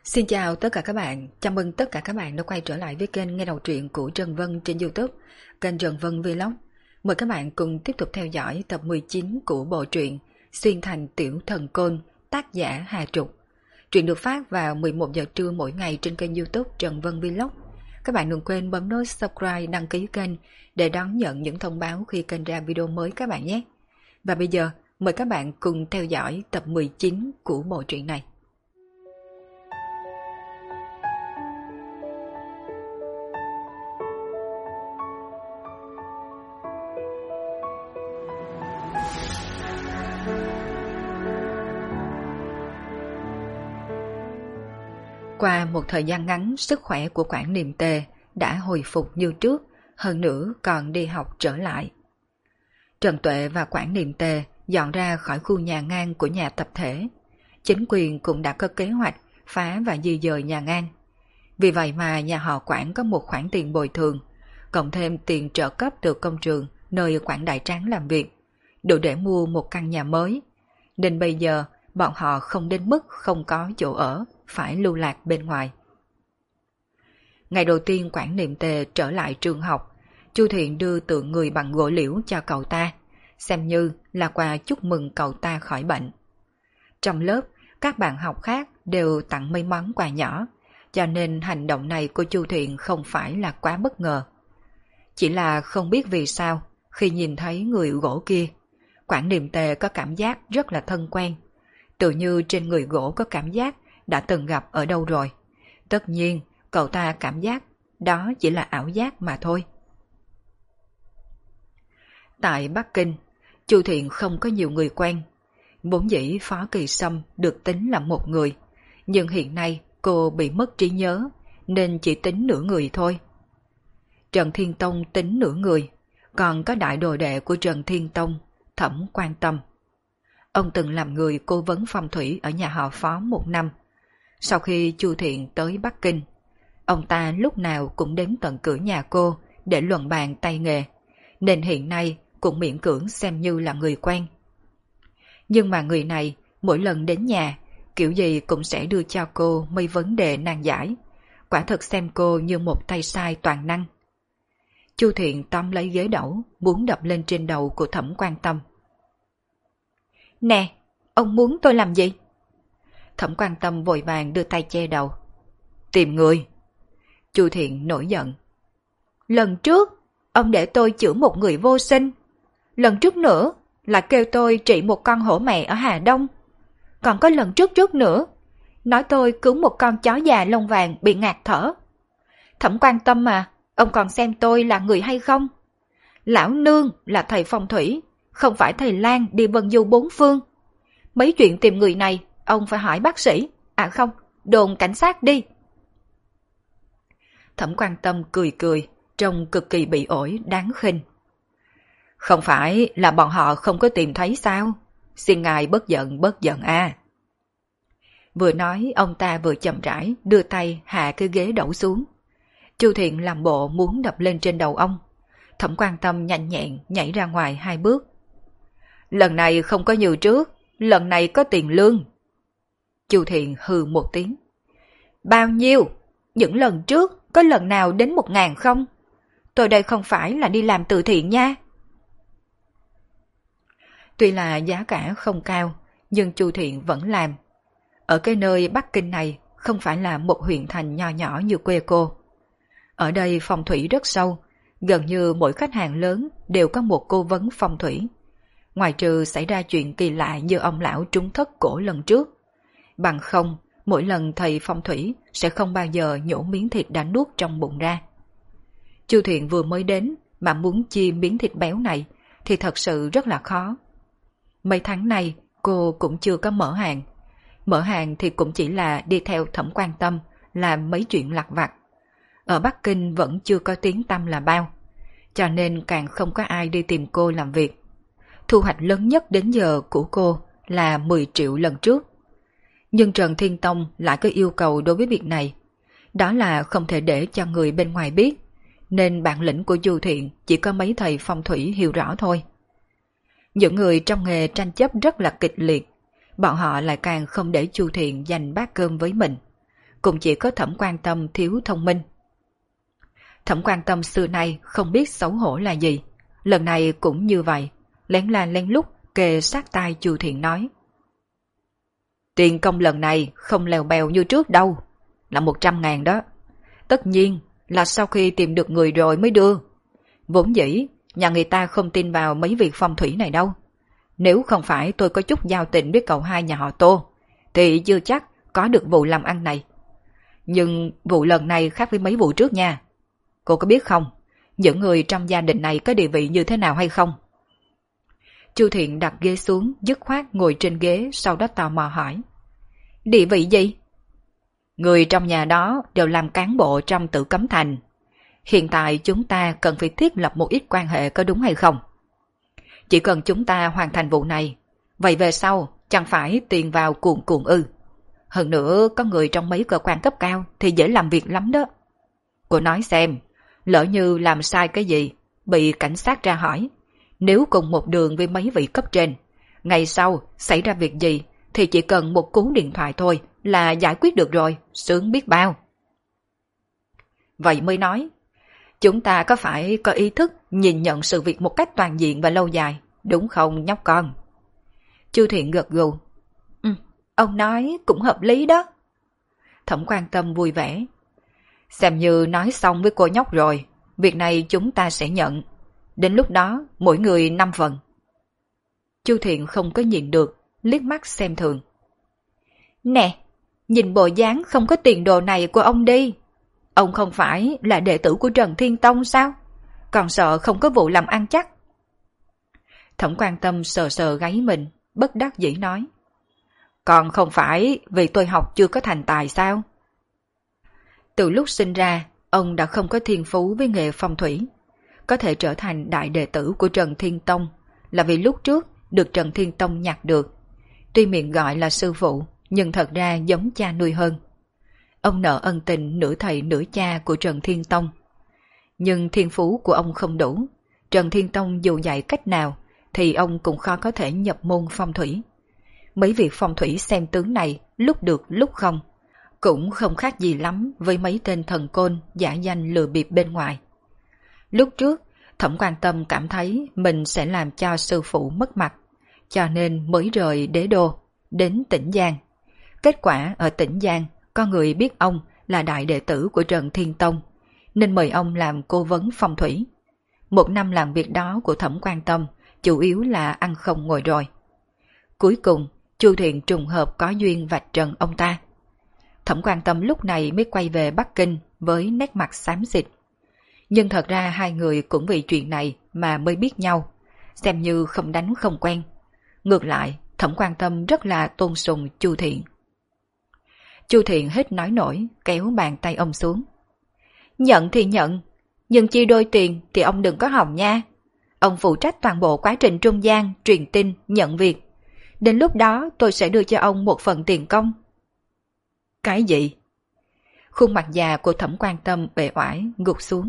Xin chào tất cả các bạn, chào mừng tất cả các bạn đã quay trở lại với kênh nghe đầu truyện của Trần Vân trên YouTube, kênh Trần Vân Vlog. Mời các bạn cùng tiếp tục theo dõi tập 19 của bộ truyện Xuyên thành tiểu thần côn, tác giả Hà Trục. Truyện được phát vào 11 giờ trưa mỗi ngày trên kênh YouTube Trần Vân Vlog. Các bạn đừng quên bấm nút subscribe, đăng ký kênh để đón nhận những thông báo khi kênh ra video mới các bạn nhé. Và bây giờ, mời các bạn cùng theo dõi tập 19 của bộ truyện này. Qua một thời gian ngắn, sức khỏe của Quản Niệm Tề đã hồi phục như trước, hơn nữa còn đi học trở lại. Trần Tuệ và Quản Niệm Tề dọn ra khỏi khu nhà ngang của nhà tập thể. Chính quyền cũng đã có kế hoạch phá và di dời nhà ngang. Vì vậy mà nhà họ Quản có một khoản tiền bồi thường, cộng thêm tiền trợ cấp từ công trường nơi Quản Đại Tráng làm việc, đủ để mua một căn nhà mới. Nên bây giờ bọn họ không đến mức không có chỗ ở, phải lưu lạc bên ngoài. Ngày đầu tiên Quản Niệm Tề trở lại trường học, Chu Thiện đưa tượng người bằng gỗ liễu cho cậu ta, xem như là quà chúc mừng cậu ta khỏi bệnh. Trong lớp, các bạn học khác đều tặng mấy món quà nhỏ, cho nên hành động này của Chu Thiện không phải là quá bất ngờ. Chỉ là không biết vì sao, khi nhìn thấy người gỗ kia, Quản Niệm Tề có cảm giác rất là thân quen, tự như trên người gỗ có cảm giác đã từng gặp ở đâu rồi. Tất nhiên, cậu ta cảm giác đó chỉ là ảo giác mà thôi. Tại Bắc Kinh, Chu Thiện không có nhiều người quen. Vốn dĩ Phó Kỳ Sâm được tính là một người, nhưng hiện nay cô bị mất trí nhớ, nên chỉ tính nửa người thôi. Trần Thiên Tông tính nửa người, còn có đại đồ đệ của Trần Thiên Tông, Thẩm Quan Tâm. Ông từng làm người cố vấn phong thủy ở nhà họ Phó 1 năm. Sau khi Chu Thiện tới Bắc Kinh, ông ta lúc nào cũng đến tận cửa nhà cô để luận bàn tay nghề, nên hiện nay cũng miễn cưỡng xem như là người quen. Nhưng mà người này mỗi lần đến nhà, kiểu gì cũng sẽ đưa cho cô mấy vấn đề nan giải, quả thực xem cô như một tay sai toàn năng. Chu Thiện tóm lấy ghế đẩu, muốn đập lên trên đầu của Thẩm Quan Tâm. Nè, ông muốn tôi làm gì? Thẩm Quan Tâm vội vàng đưa tay che đầu. Tìm người. Chu Thiện nổi giận. Lần trước, ông để tôi chữa một người vô sinh. Lần trước nữa là kêu tôi trị một con hổ mẹ ở Hà Đông. Còn có lần trước nữa, nói tôi cứu một con chó già lông vàng bị ngạt thở. Thẩm Quan Tâm mà, ông còn xem tôi là người hay không? Lão nương là thầy phong thủy, không phải thầy lang đi vân du bốn phương. Mấy chuyện tìm người này, ông phải hỏi bác sĩ, không, đồn cảnh sát đi. Thẩm Quan Tâm cười cười, trông cực kỳ bị ổi, đáng khinh. Không phải là bọn họ không có tìm thấy sao? Xin ngài bớt giận a. Vừa nói ông ta vừa chậm rãi đưa tay hạ cái ghế đẩu xuống. Chu Thiện làm bộ muốn đập lên trên đầu ông. Thẩm Quan Tâm nhanh nhẹn nhảy ra ngoài 2 bước. Lần này không có như trước, lần này có tiền lương. Chu Thiện hừ một tiếng. Bao nhiêu? Những lần trước có lần nào đến 1.000 không? Tôi đây không phải là đi làm từ thiện nha. Tuy là giá cả không cao, nhưng Chu Thiện vẫn làm. Ở cái nơi Bắc Kinh này không phải là một huyện thành nho nhỏ như quê cô. Ở đây phong thủy rất sâu, gần như mỗi khách hàng lớn đều có một cố vấn phong thủy. Ngoài trừ xảy ra chuyện kỳ lạ như ông lão trúng thất cổ lần trước. Bằng không, mỗi lần thầy phong thủy sẽ không bao giờ nhổ miếng thịt đã nuốt trong bụng ra. Chu Thiện vừa mới đến mà muốn chia miếng thịt béo này thì thật sự rất là khó. Mấy tháng nay cô cũng chưa có mở hàng. Mở hàng thì cũng chỉ là đi theo Thẩm Quan Tâm làm mấy chuyện lặt vặt. Ở Bắc Kinh vẫn chưa có tiếng tăm là bao, cho nên càng không có ai đi tìm cô làm việc. Thu hoạch lớn nhất đến giờ của cô là 10 triệu lần trước. Nhưng Trần Thiên Tông lại có yêu cầu đối với việc này. Đó là không thể để cho người bên ngoài biết, nên bản lĩnh của Chu Thiện chỉ có mấy thầy phong thủy hiểu rõ thôi. Những người trong nghề tranh chấp rất là kịch liệt, bọn họ lại càng không để Chu Thiện giành bát cơm với mình. cũng chỉ có Thẩm Quan Tâm thiếu thông minh. Thẩm Quan Tâm xưa nay không biết xấu hổ là gì, lần này cũng như vậy, lén la lén lút kề sát tai Chu Thiện nói. Tiền công lần này không lèo bèo như trước đâu, là 100.000 đó. Tất nhiên là sau khi tìm được người rồi mới đưa. Vốn dĩ, nhà người ta không tin vào mấy việc phong thủy này đâu. Nếu không phải tôi có chút giao tình với cậu hai nhà họ Tô, thì chưa chắc có được vụ làm ăn này. Nhưng vụ lần này khác với mấy vụ trước nha. Cô có biết không, những người trong gia đình này có địa vị như thế nào hay không? Chu Thiện đặt ghế xuống, dứt khoát ngồi trên ghế, sau đó tò mò hỏi. Địa vị gì? Người trong nhà đó đều làm cán bộ trong Tử Cấm Thành. Hiện tại chúng ta cần phải thiết lập một ít quan hệ, có đúng hay không? Chỉ cần chúng ta hoàn thành vụ này, vậy về sau chẳng phải tiền vào cuồn cuộn ư? Hơn nữa có người trong mấy cơ quan cấp cao thì dễ làm việc lắm đó. Cô nói xem, lỡ như làm sai cái gì, bị cảnh sát ra hỏi, nếu cùng một đường với mấy vị cấp trên, ngày sau xảy ra việc gì thì chỉ cần một cú điện thoại thôi là giải quyết được rồi, sướng biết bao. Vậy mới nói, chúng ta có phải có ý thức nhìn nhận sự việc một cách toàn diện và lâu dài, đúng không nhóc con? Chu Thiện gật gù. Ông nói cũng hợp lý đó. Thẩm Quan Tâm vui vẻ. Xem như nói xong với cô nhóc rồi, việc này chúng ta sẽ nhận. Đến lúc đó mỗi người 5 phần. Chu Thiện không có nhìn được, liếc mắt xem thường. Nè, nhìn bộ dáng không có tiền đồ này của ông đi. Ông không phải là đệ tử của Trần Thiên Tông sao? Còn sợ không có vụ làm ăn chắc. Thẩm Quan Tâm sờ sờ gáy mình, bất đắc dĩ nói. Còn không phải vì tôi học chưa có thành tài sao? Từ lúc sinh ra, ông đã không có thiên phú với nghề phong thủy. Có thể trở thành đại đệ tử của Trần Thiên Tông là vì lúc trước được Trần Thiên Tông nhặt được. Tuy miệng gọi là sư phụ, nhưng thật ra giống cha nuôi hơn. Ông nợ ân tình nửa thầy nửa cha của Trần Thiên Tông. Nhưng thiên phú của ông không đủ. Trần Thiên Tông dù dạy cách nào thì ông cũng khó có thể nhập môn phong thủy. Mấy việc phong thủy xem tướng này lúc được lúc không, cũng không khác gì lắm với mấy tên thần côn giả danh lừa bịp bên ngoài. Lúc trước, Thẩm Quan Tâm cảm thấy mình sẽ làm cho sư phụ mất mặt, cho nên mới rời Đế Đô, đến Tĩnh Giang. Kết quả ở Tĩnh Giang, có người biết ông là đại đệ tử của Trần Thiên Tông, nên mời ông làm cố vấn phong thủy. 1 năm làm việc đó của Thẩm Quan Tâm chủ yếu là ăn không ngồi rồi. Cuối cùng, Chu Thiện trùng hợp có duyên vạch trần ông ta. Thẩm Quan Tâm lúc này mới quay về Bắc Kinh với nét mặt xám xịt. Nhưng thật ra hai người cũng vì chuyện này mà mới biết nhau, xem như không đánh không quen. Ngược lại, Thẩm Quan Tâm rất là tôn sùng Chu Thiện. Chu Thiện hết nói nổi, kéo bàn tay ông xuống. Nhận thì nhận, nhưng chia đôi tiền thì ông đừng có hòng nha. Ông phụ trách toàn bộ quá trình trung gian, truyền tin, nhận việc. Đến lúc đó tôi sẽ đưa cho ông 1 phần tiền công. Cái gì? Khuôn mặt già của Thẩm Quan Tâm bề oải gục xuống.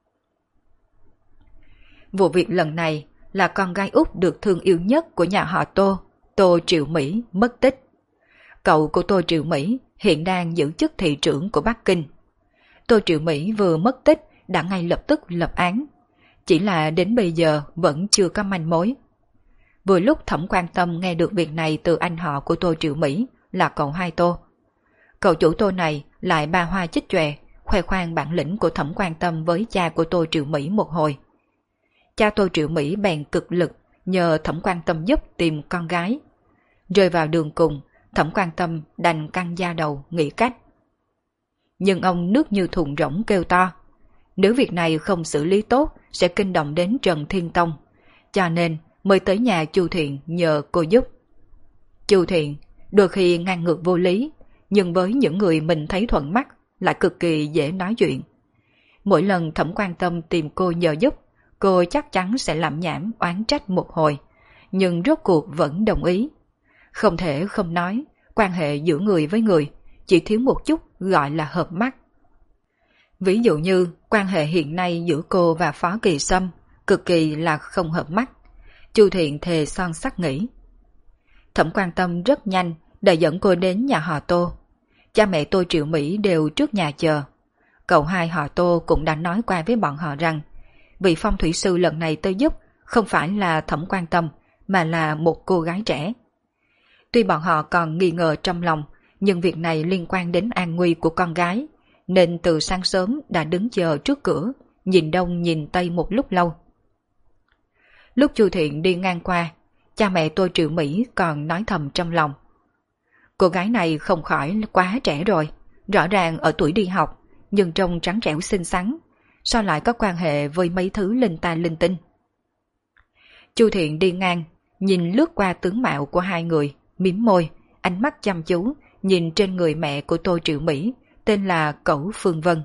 Vụ việc lần này là con gái út được thương yêu nhất của nhà họ Tô, Tô Triệu Mỹ mất tích. Cậu của Tô Triệu Mỹ hiện đang giữ chức thị trưởng của Bắc Kinh. Tô Triệu Mỹ vừa mất tích đã ngay lập tức lập án, chỉ là đến bây giờ vẫn chưa có manh mối. Vừa lúc Thẩm Quan Tâm nghe được việc này từ anh họ của Tô Triệu Mỹ là cậu hai Tô. Cậu chủ Tô này lại ba hoa chích chòe, khoe khoang bản lĩnh của Thẩm Quan Tâm với cha của Tô Triệu Mỹ một hồi. Cha Tô Triệu Mỹ bèn cực lực nhờ Thẩm Quan Tâm giúp tìm con gái. Rơi vào đường cùng, Thẩm Quan Tâm đành căng da đầu nghĩ cách. Nhưng ông nước như thùng rỗng kêu to. Nếu việc này không xử lý tốt sẽ kinh động đến Trần Thiên Tông, cho nên mới tới nhà Chu Thiện nhờ cô giúp. Chu Thiện đôi khi ngang ngược vô lý, nhưng với những người mình thấy thuận mắt lại cực kỳ dễ nói chuyện. Mỗi lần Thẩm Quan Tâm tìm cô nhờ giúp, cô chắc chắn sẽ làm nhảm oán trách một hồi, nhưng rốt cuộc vẫn đồng ý. Không thể không nói, quan hệ giữa người với người chỉ thiếu một chút gọi là hợp mắt. Ví dụ như quan hệ hiện nay giữa cô và Phó Kỳ Sâm cực kỳ là không hợp mắt. Chu Thiện thề son sắt nghĩ. Thẩm Quan Tâm rất nhanh đã dẫn cô đến nhà họ Tô. Cha mẹ tôi Triệu Mỹ đều trước nhà chờ. Cậu hai họ Tô cũng đã nói qua với bọn họ rằng vị phong thủy sư lần này tới giúp không phải là Thẩm Quan Tâm mà là một cô gái trẻ. Tuy bọn họ còn nghi ngờ trong lòng, nhưng việc này liên quan đến an nguy của con gái, nên từ sáng sớm đã đứng chờ trước cửa, nhìn đông nhìn tây một lúc lâu. Lúc Chu Thiện đi ngang qua, cha mẹ tôi Triệu Mỹ còn nói thầm trong lòng. Cô gái này không khỏi quá trẻ rồi, rõ ràng ở tuổi đi học, nhưng trông trắng trẻo xinh xắn, sao lại có quan hệ với mấy thứ linh ta linh tinh. Chu Thiện đi ngang, nhìn lướt qua tướng mạo của hai người, mím môi, ánh mắt chăm chú, nhìn trên người mẹ của tôi Triệu Mỹ, tên là Cẩu Phương Vân.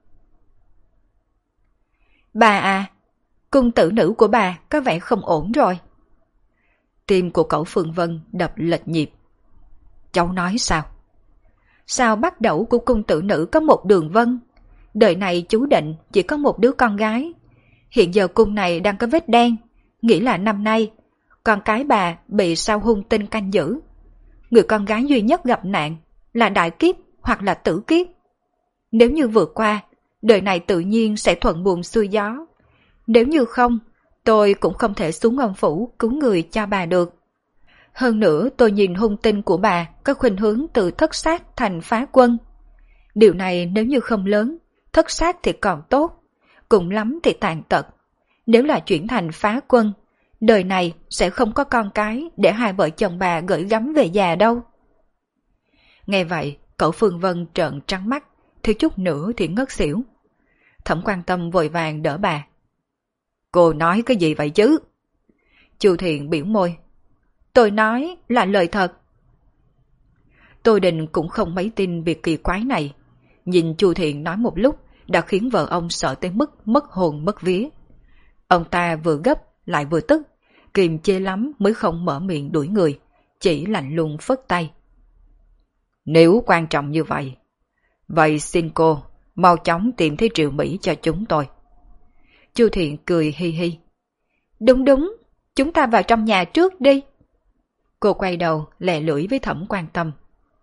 Bà à, cung tử nữ của bà có vẻ không ổn rồi. Tim của Cẩu Phương Vân đập lệch nhịp. Cháu nói sao? Sao bắt đầu của cung tử nữ có một đường vân? Đời này chú định chỉ có một đứa con gái. Hiện giờ cung này đang có vết đen, nghĩ là năm nay con cái bà bị sao hung tinh canh giữ. Người con gái duy nhất gặp nạn là đại kiếp hoặc là tử kiếp. Nếu như vượt qua, đời này tự nhiên sẽ thuận buồm xuôi gió. Nếu như không, tôi cũng không thể xuống âm phủ cứu người cho bà được. Hơn nữa tôi nhìn hung tinh của bà có khuynh hướng từ thất sát thành phá quân. Điều này nếu như không lớn, thất sát thì còn tốt, cùng lắm thì tàn tật. Nếu là chuyển thành phá quân, đời này sẽ không có con cái để hai vợ chồng bà gửi gắm về già đâu. Nghe vậy, Cẩu Phương Vân trợn trắng mắt, thiếu chút nữa thì ngất xỉu. Thẩm Quan Tâm vội vàng đỡ bà. Cô nói cái gì vậy chứ? Chu Thiện biểu môi. Tôi nói là lời thật. Tô Đình cũng không mấy tin việc kỳ quái này. Nhìn Chu Thiện nói một lúc đã khiến vợ ông sợ tới mức mất hồn mất vía. Ông ta vừa gấp lại vừa tức, kiềm chế lắm mới không mở miệng đuổi người, chỉ lạnh lùng phất tay. Nếu quan trọng như vậy, vậy xin cô mau chóng tìm thấy Triệu Mỹ cho chúng tôi. Chu Thiện cười hi hi. Đúng đúng, chúng ta vào trong nhà trước đi. Cô quay đầu lẹ lưỡi với Thẩm Quan Tâm.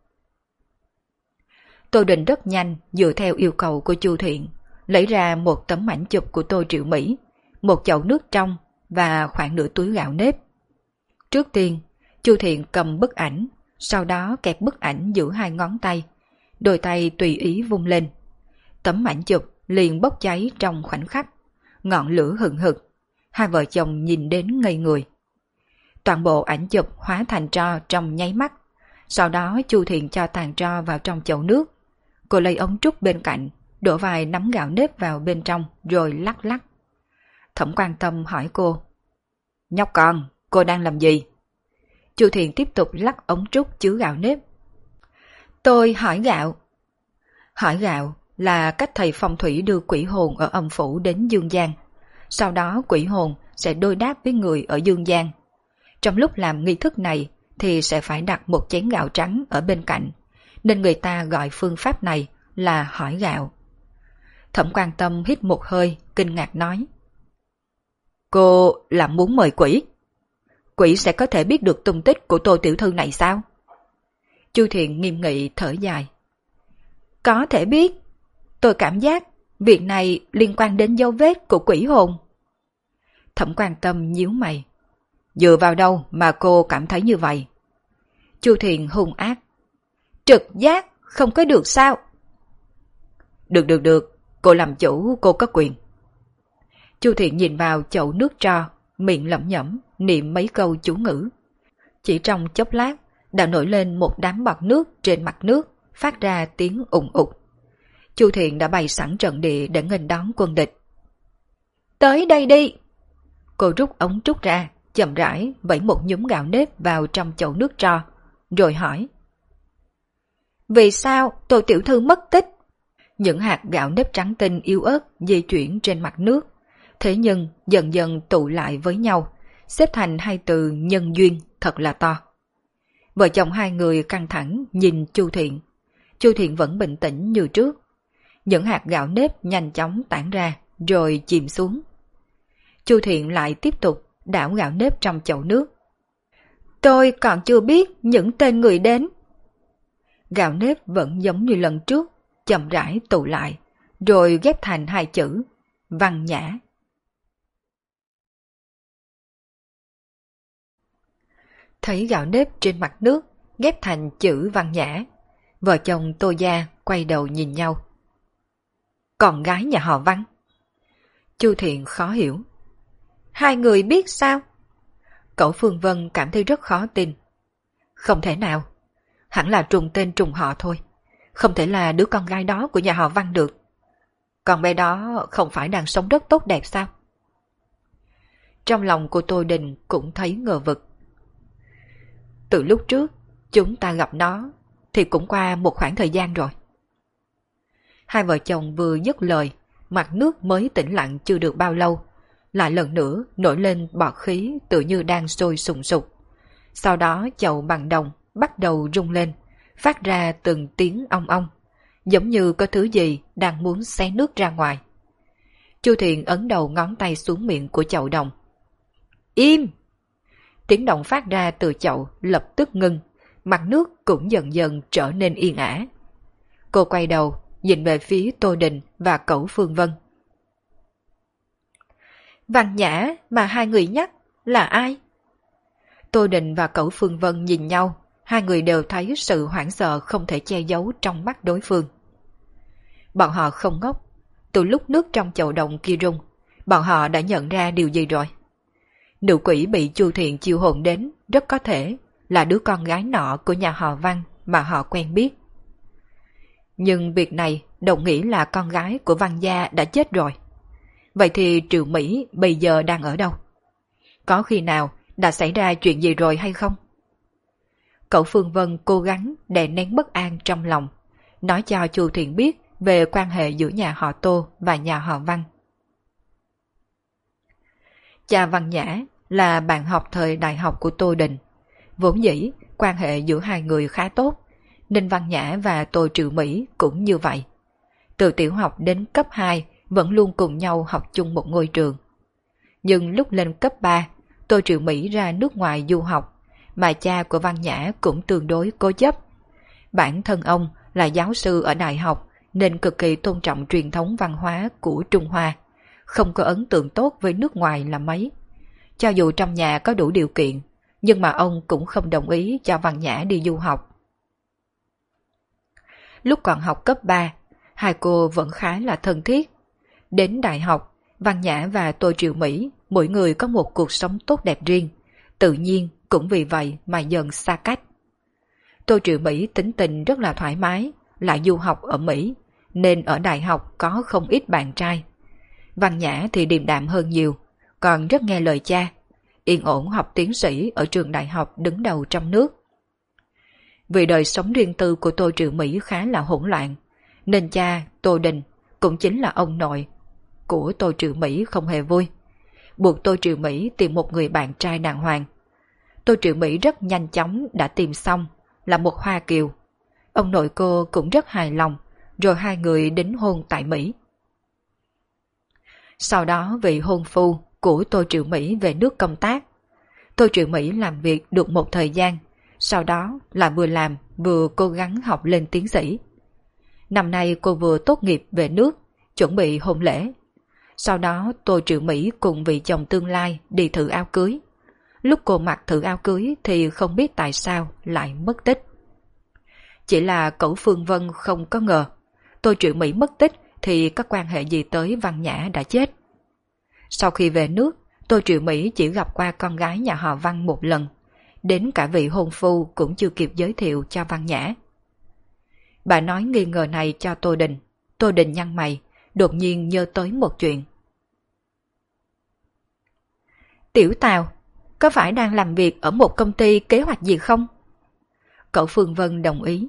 Tô Đình rất nhanh dựa theo yêu cầu của Chu Thiện, lấy ra một tấm ảnh chụp của Tô Triệu Mỹ, một chậu nước trong và khoảng nửa túi gạo nếp. Trước tiên, Chu Thiện cầm bức ảnh, sau đó kẹp bức ảnh giữa hai ngón tay, đôi tay tùy ý vung lên. Tấm ảnh chụp liền bốc cháy trong khoảnh khắc, ngọn lửa hừng hực, hai vợ chồng nhìn đến ngây người. Toàn bộ ảnh chụp hóa thành tro trong nháy mắt, sau đó Chu Thiện cho tàn tro vào trong chậu nước. Cô lấy ống trúc bên cạnh, đổ vài nắm gạo nếp vào bên trong rồi lắc lắc. Thẩm Quan Tâm hỏi cô. Nhóc con, cô đang làm gì? Chu Thiện tiếp tục lắc ống trúc chứa gạo nếp. Tôi hỏi gạo. Hỏi gạo là cách thầy phong thủy đưa quỷ hồn ở âm phủ đến dương gian. Sau đó quỷ hồn sẽ đối đáp với người ở dương gian. Trong lúc làm nghi thức này thì sẽ phải đặt một chén gạo trắng ở bên cạnh, nên người ta gọi phương pháp này là hỏi gạo. Thẩm Quan Tâm hít một hơi, kinh ngạc nói. Cô là muốn mời quỷ? Quỷ sẽ có thể biết được tung tích của Tô tiểu thư này sao? Chu Thiện nghiêm nghị thở dài. Có thể biết. Tôi cảm giác việc này liên quan đến dấu vết của quỷ hồn. Thẩm Quan Tâm nhíu mày. Dựa vào đâu mà cô cảm thấy như vậy? Chu Thiện hung ác. Trực giác không có được sao? Được, cô làm chủ cô có quyền. Chu Thiện nhìn vào chậu nước tro, miệng lẩm nhẩm, niệm mấy câu chú ngữ. Chỉ trong chốc lát, đã nổi lên một đám bọt nước trên mặt nước, phát ra tiếng ùng ục. Chu Thiện đã bày sẵn trận địa để nghênh đón quân địch. Tới đây đi! Cô rút ống trúc ra, chậm rãi vẩy một nhúm gạo nếp vào trong chậu nước tro, rồi hỏi. Vì sao Tô tiểu thư mất tích? Những hạt gạo nếp trắng tinh yếu ớt di chuyển trên mặt nước, thế nhưng dần dần tụ lại với nhau, xếp thành hai từ nhân duyên thật là to. Vợ chồng hai người căng thẳng nhìn Chu Thiện. Chu Thiện vẫn bình tĩnh như trước. Những hạt gạo nếp nhanh chóng tản ra rồi chìm xuống. Chu Thiện lại tiếp tục đảo gạo nếp trong chậu nước. Tôi còn chưa biết những tên người đến. Gạo nếp vẫn giống như lần trước, chậm rãi tụ lại, rồi ghép thành hai chữ, Văn Nhã. Thấy gạo nếp trên mặt nước, ghép thành chữ Văn Nhã, vợ chồng Tô Gia quay đầu nhìn nhau. Con gái nhà họ Văn. Chu Thiện khó hiểu. Hai người biết sao? Cậu Phương Vân cảm thấy rất khó tin. Không thể nào, hẳn là trùng tên trùng họ thôi, không thể là đứa con gái đó của nhà họ Văn được. Con bé đó không phải đang sống rất tốt đẹp sao? Trong lòng của Tô Đình cũng thấy ngờ vực. Từ lúc trước chúng ta gặp nó thì cũng qua một khoảng thời gian rồi. Hai vợ chồng vừa dứt lời, mặt nước mới tĩnh lặng chưa được bao lâu, lại lần nữa nổi lên bọt khí tự như đang sôi sùng sục. Sau đó chậu bằng đồng bắt đầu rung lên, phát ra từng tiếng ong ong, giống như có thứ gì đang muốn xé nước ra ngoài. Chu Thiện ấn đầu ngón tay xuống miệng của chậu đồng. Im! Tiếng động phát ra từ chậu lập tức ngưng, mặt nước cũng dần dần trở nên yên ả. Cô quay đầu, nhìn về phía Tô Đình và Cẩu Phương Vân. Văn Nhã mà hai người nhắc là ai? Tô Đình và Cẩu Phương Vân nhìn nhau, hai người đều thấy sự hoảng sợ không thể che giấu trong mắt đối phương. Bọn họ không ngốc, từ lúc nước trong chậu đồng kia rung, bọn họ đã nhận ra điều gì rồi. Nữ quỷ bị Chu Thiện chiêu hồn đến rất có thể là đứa con gái nọ của nhà họ Văn mà họ quen biết. Nhưng việc này đồng nghĩa là con gái của Văn gia đã chết rồi. Vậy thì Triệu Mỹ bây giờ đang ở đâu? Có khi nào đã xảy ra chuyện gì rồi hay không? Cậu Phương Vân cố gắng đè nén bất an trong lòng, nói cho Chu Thiện biết về quan hệ giữa nhà họ Tô và nhà họ Văn. Cha Văn Nhã là bạn học thời đại học của Tô Đình. Vốn dĩ quan hệ giữa hai người khá tốt, nên Văn Nhã và Tô Triệu Mỹ cũng như vậy. Từ tiểu học đến cấp 2 vẫn luôn cùng nhau học chung một ngôi trường. Nhưng lúc lên cấp 3, Tô Triệu Mỹ ra nước ngoài du học, mà cha của Văn Nhã cũng tương đối cố chấp. Bản thân ông là giáo sư ở đại học nên cực kỳ tôn trọng truyền thống văn hóa của Trung Hoa, không có ấn tượng tốt với nước ngoài là mấy. Cho dù trong nhà có đủ điều kiện, nhưng mà ông cũng không đồng ý cho Văn Nhã đi du học. Lúc còn học cấp 3, hai cô vẫn khá là thân thiết. Đến đại học, Văn Nhã và Tô Triệu Mỹ mỗi người có một cuộc sống tốt đẹp riêng, tự nhiên cũng vì vậy mà dần xa cách. Tô Triệu Mỹ tính tình rất là thoải mái, lại du học ở Mỹ, nên ở đại học có không ít bạn trai. Văn Nhã thì điềm đạm hơn nhiều, còn rất nghe lời cha, yên ổn học tiến sĩ ở trường đại học đứng đầu trong nước. Vì đời sống riêng tư của Tô Triệu Mỹ khá là hỗn loạn, nên cha Tô Đình cũng chính là ông nội của Tô Triệu Mỹ không hề vui, buộc Tô Triệu Mỹ tìm một người bạn trai đàng hoàng. Tô Triệu Mỹ rất nhanh chóng đã tìm xong, là một Hoa Kiều. Ông nội cô cũng rất hài lòng, rồi hai người đính hôn tại Mỹ. Sau đó vị hôn phu của Tô Triệu Mỹ về nước công tác. Tô Triệu Mỹ làm việc được một thời gian, sau đó là vừa làm vừa cố gắng học lên tiến sĩ. Năm nay cô vừa tốt nghiệp về nước, chuẩn bị hôn lễ. Sau đó Tô Triệu Mỹ cùng vị chồng tương lai đi thử áo cưới. Lúc cô mặc thử áo cưới thì không biết tại sao lại mất tích. Chỉ là Cẩu Phương Vân không có ngờ Tô Triệu Mỹ mất tích thì có quan hệ gì tới Văn Nhã đã chết. Sau khi về nước, Tô Triệu Mỹ chỉ gặp qua con gái nhà họ Văn một lần, đến cả vị hôn phu cũng chưa kịp giới thiệu cho Văn Nhã. Bà nói nghi ngờ này cho Tô Đình. Tô Đình nhăn mày, đột nhiên nhớ tới một chuyện. Tiểu Tào, có phải đang làm việc ở một công ty kế hoạch gì không? Cậu Phương Vân đồng ý.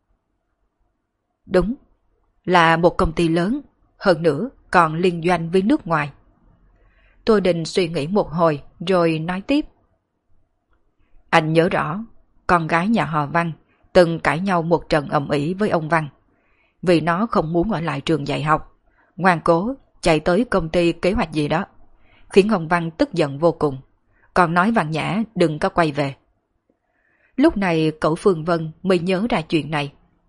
Đúng, là một công ty lớn, hơn nữa còn liên doanh với nước ngoài. Tô Đình suy nghĩ một hồi rồi nói tiếp. Anh nhớ rõ, con gái nhà họ Văn từng cãi nhau một trận ầm ĩ với ông Văn, vì nó không muốn ở lại trường dạy học, ngoan cố chạy tới công ty kế hoạch gì đó, khiến ông Văn tức giận vô cùng, còn nói Văn Nhã đừng có quay về. Lúc này cậu Phương Vân mới nhớ ra chuyện này.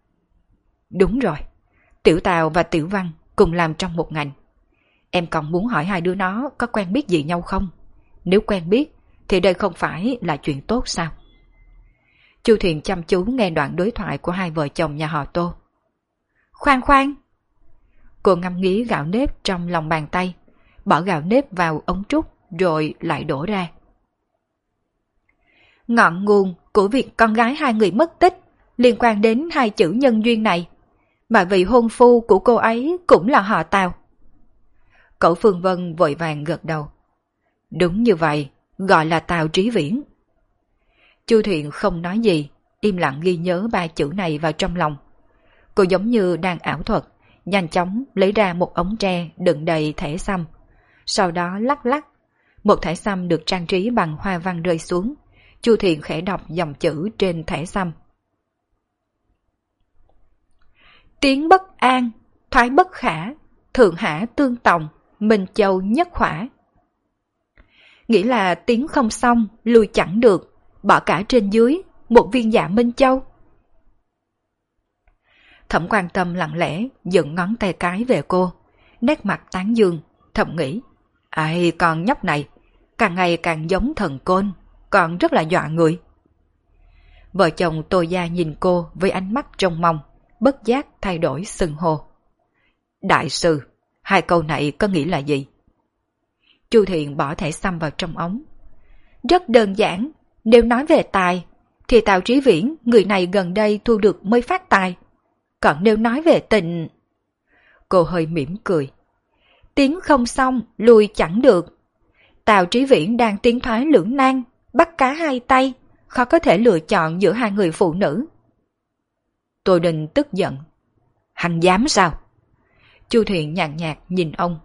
Đúng rồi, Tiểu Tào và Tiểu Văn cùng làm trong một ngành. Em còn muốn hỏi hai đứa nó có quen biết gì nhau không? Nếu quen biết thì đây không phải là chuyện tốt sao? Chu Thiện chăm chú nghe đoạn đối thoại của hai vợ chồng nhà họ Tô. Khoan khoan! Cô ngâm nghĩ gạo nếp trong lòng bàn tay, bỏ gạo nếp vào ống trúc rồi lại đổ ra. Ngọn nguồn của việc con gái hai người mất tích liên quan đến hai chữ nhân duyên này, mà vị hôn phu của cô ấy cũng là họ Tào. Cậu Phương Vân vội vàng gật đầu. Đúng như vậy, gọi là Tào Trí Viễn. Chu Thiện không nói gì, im lặng ghi nhớ ba chữ này vào trong lòng. Cô giống như đang ảo thuật, nhanh chóng lấy ra một ống tre đựng đầy thẻ xăm. Sau đó lắc lắc, một thẻ xăm được trang trí bằng hoa văn rơi xuống. Chu Thiện khẽ đọc dòng chữ trên thẻ xăm. Tiến bất an, thoái bất khả, thượng hạ tương tòng, Minh Châu nhất khỏa. Nghĩa là tiến không xong, lui chẳng được, bỏ cả trên dưới, một viên dạ Minh Châu. Thẩm Quan Tâm lặng lẽ dựng ngón tay cái về cô, nét mặt tán dương, thầm nghĩ. Ai con nhóc này, càng ngày càng giống thần côn, còn rất là dọa người. Vợ chồng Tô Gia nhìn cô với ánh mắt trông mong, bất giác thay đổi xưng hô. Đại sư, hai câu này có nghĩa là gì? Chu Thiện bỏ thẻ xăm vào trong ống. Rất đơn giản, nếu nói về tài, thì Tào Trí Viễn, người này gần đây thu được mới phát tài. Còn nếu nói về tình... Cô hơi mỉm cười. Tiến không xong, lùi chẳng được. Tào Trí Viễn đang tiến thoái lưỡng nan, bắt cá hai tay, khó có thể lựa chọn giữa hai người phụ nữ. Tô Đình tức giận. Hắn dám sao? Chu Thiện nhàn nhạt nhìn ông.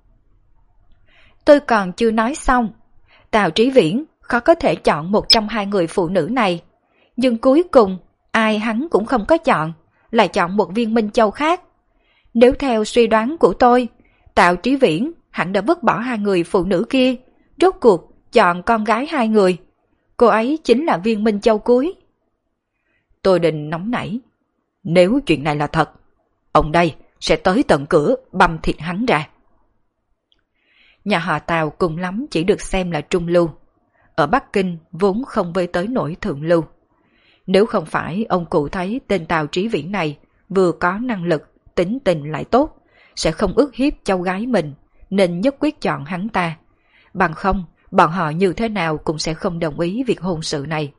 Tôi còn chưa nói xong. Tào Trí Viễn khó có thể chọn một trong hai người phụ nữ này. Nhưng cuối cùng, ai hắn cũng không có chọn, lại chọn một viên Minh Châu khác. Nếu theo suy đoán của tôi, Tào Trí Viễn hẳn đã vứt bỏ hai người phụ nữ kia, rốt cuộc chọn con gái hai người. Cô ấy chính là viên Minh Châu cuối. Tô Đình nóng nảy. Nếu chuyện này là thật, ông đây sẽ tới tận cửa băm thịt hắn ra. Nhà họ Tào cùng lắm chỉ được xem là trung lưu. Ở Bắc Kinh vốn không với tới nổi thượng lưu. Nếu không phải ông cụ thấy tên Tào Trí Viễn này vừa có năng lực, tính tình lại tốt, sẽ không ức hiếp cháu gái mình, nên nhất quyết chọn hắn ta. Bằng không, bọn họ như thế nào cũng sẽ không đồng ý việc hôn sự này.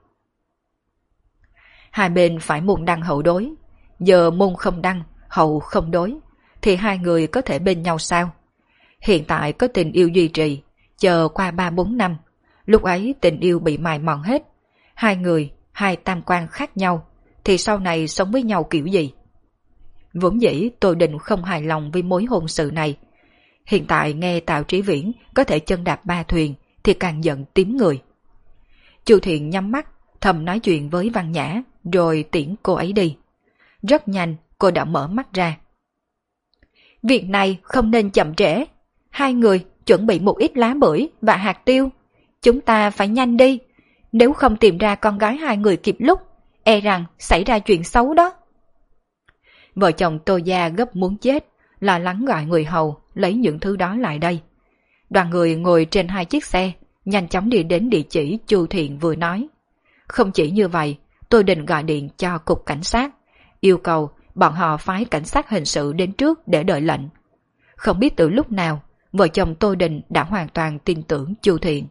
Hai bên phải môn đăng hậu đối. Giờ môn không đăng, hậu không đối, thì hai người có thể bên nhau sao? Hiện tại có tình yêu duy trì, chờ qua 3-4 năm, lúc ấy tình yêu bị mài mòn hết. Hai người, hai tam quan khác nhau, thì sau này sống với nhau kiểu gì? Vốn dĩ Tô Đình không hài lòng với mối hôn sự này. Hiện tại nghe Tào Trí Viễn có thể chân đạp ba thuyền, thì càng giận tím người. Chu Thiện nhắm mắt, thầm nói chuyện với Văn Nhã, rồi tiễn cô ấy đi. Rất nhanh, cô đã mở mắt ra. Việc này không nên chậm trễ. Hai người chuẩn bị một ít lá bưởi và hạt tiêu. Chúng ta phải nhanh đi. Nếu không tìm ra con gái hai người kịp lúc, e rằng xảy ra chuyện xấu đó. Vợ chồng Tô Gia gấp muốn chết, lo lắng gọi người hầu lấy những thứ đó lại đây. Đoàn người ngồi trên hai chiếc xe, nhanh chóng đi đến địa chỉ Chu Thiện vừa nói. Không chỉ như vậy, Tô Đình gọi điện cho cục cảnh sát, yêu cầu bọn họ phái cảnh sát hình sự đến trước để đợi lệnh. Không biết từ lúc nào, vợ chồng Tô Đình đã hoàn toàn tin tưởng Chu Thiện.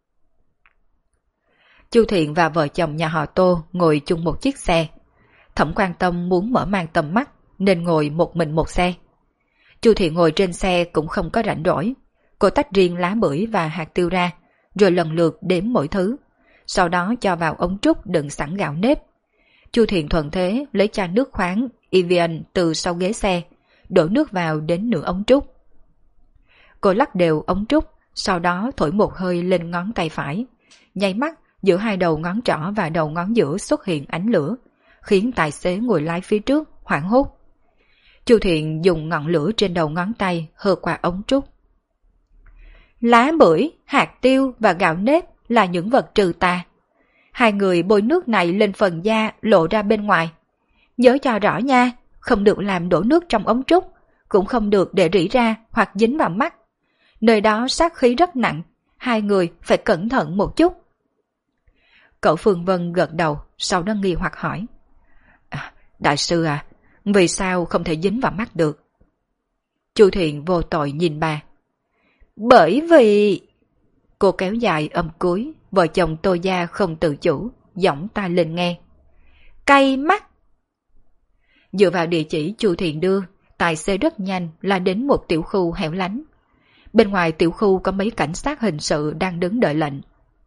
Chu Thiện và vợ chồng nhà họ Tô ngồi chung một chiếc xe. Thẩm Quan Tâm muốn mở mang tầm mắt nên ngồi một mình một xe. Chu Thiện ngồi trên xe cũng không có rảnh rỗi. Cô tách riêng lá bưởi và hạt tiêu ra, rồi lần lượt đếm mỗi thứ. Sau đó cho vào ống trúc đựng sẵn gạo nếp. Chu Thiện thuận thế lấy chai nước khoáng Evian từ sau ghế xe, đổ nước vào đến nửa ống trúc. Cô lắc đều ống trúc, sau đó thổi một hơi lên ngón tay phải. Nháy mắt, giữa hai đầu ngón trỏ và đầu ngón giữa xuất hiện ánh lửa, khiến tài xế ngồi lái phía trước hoảng hốt. Chu Thiện dùng ngọn lửa trên đầu ngón tay hơ qua ống trúc. Lá bưởi, hạt tiêu và gạo nếp là những vật trừ tà. Hai người bôi nước này lên phần da lộ ra bên ngoài. Nhớ cho rõ nha, không được làm đổ nước trong ống trúc, cũng không được để rỉ ra hoặc dính vào mắt. Nơi đó sát khí rất nặng, hai người phải cẩn thận một chút. Cậu Phương Vân gật đầu, sau đó nghi hoặc hỏi. Đại sư à, vì sao không thể dính vào mắt được? Chu Thiện vô tội nhìn bà. Bởi vì... Cô kéo dài âm cuối, vợ chồng Tô Gia không tự chủ, giọng tai lên nghe. Cay mắt! Dựa vào địa chỉ Chu Thiện đưa, tài xế rất nhanh là đến một tiểu khu hẻo lánh. Bên ngoài tiểu khu có mấy cảnh sát hình sự đang đứng đợi lệnh.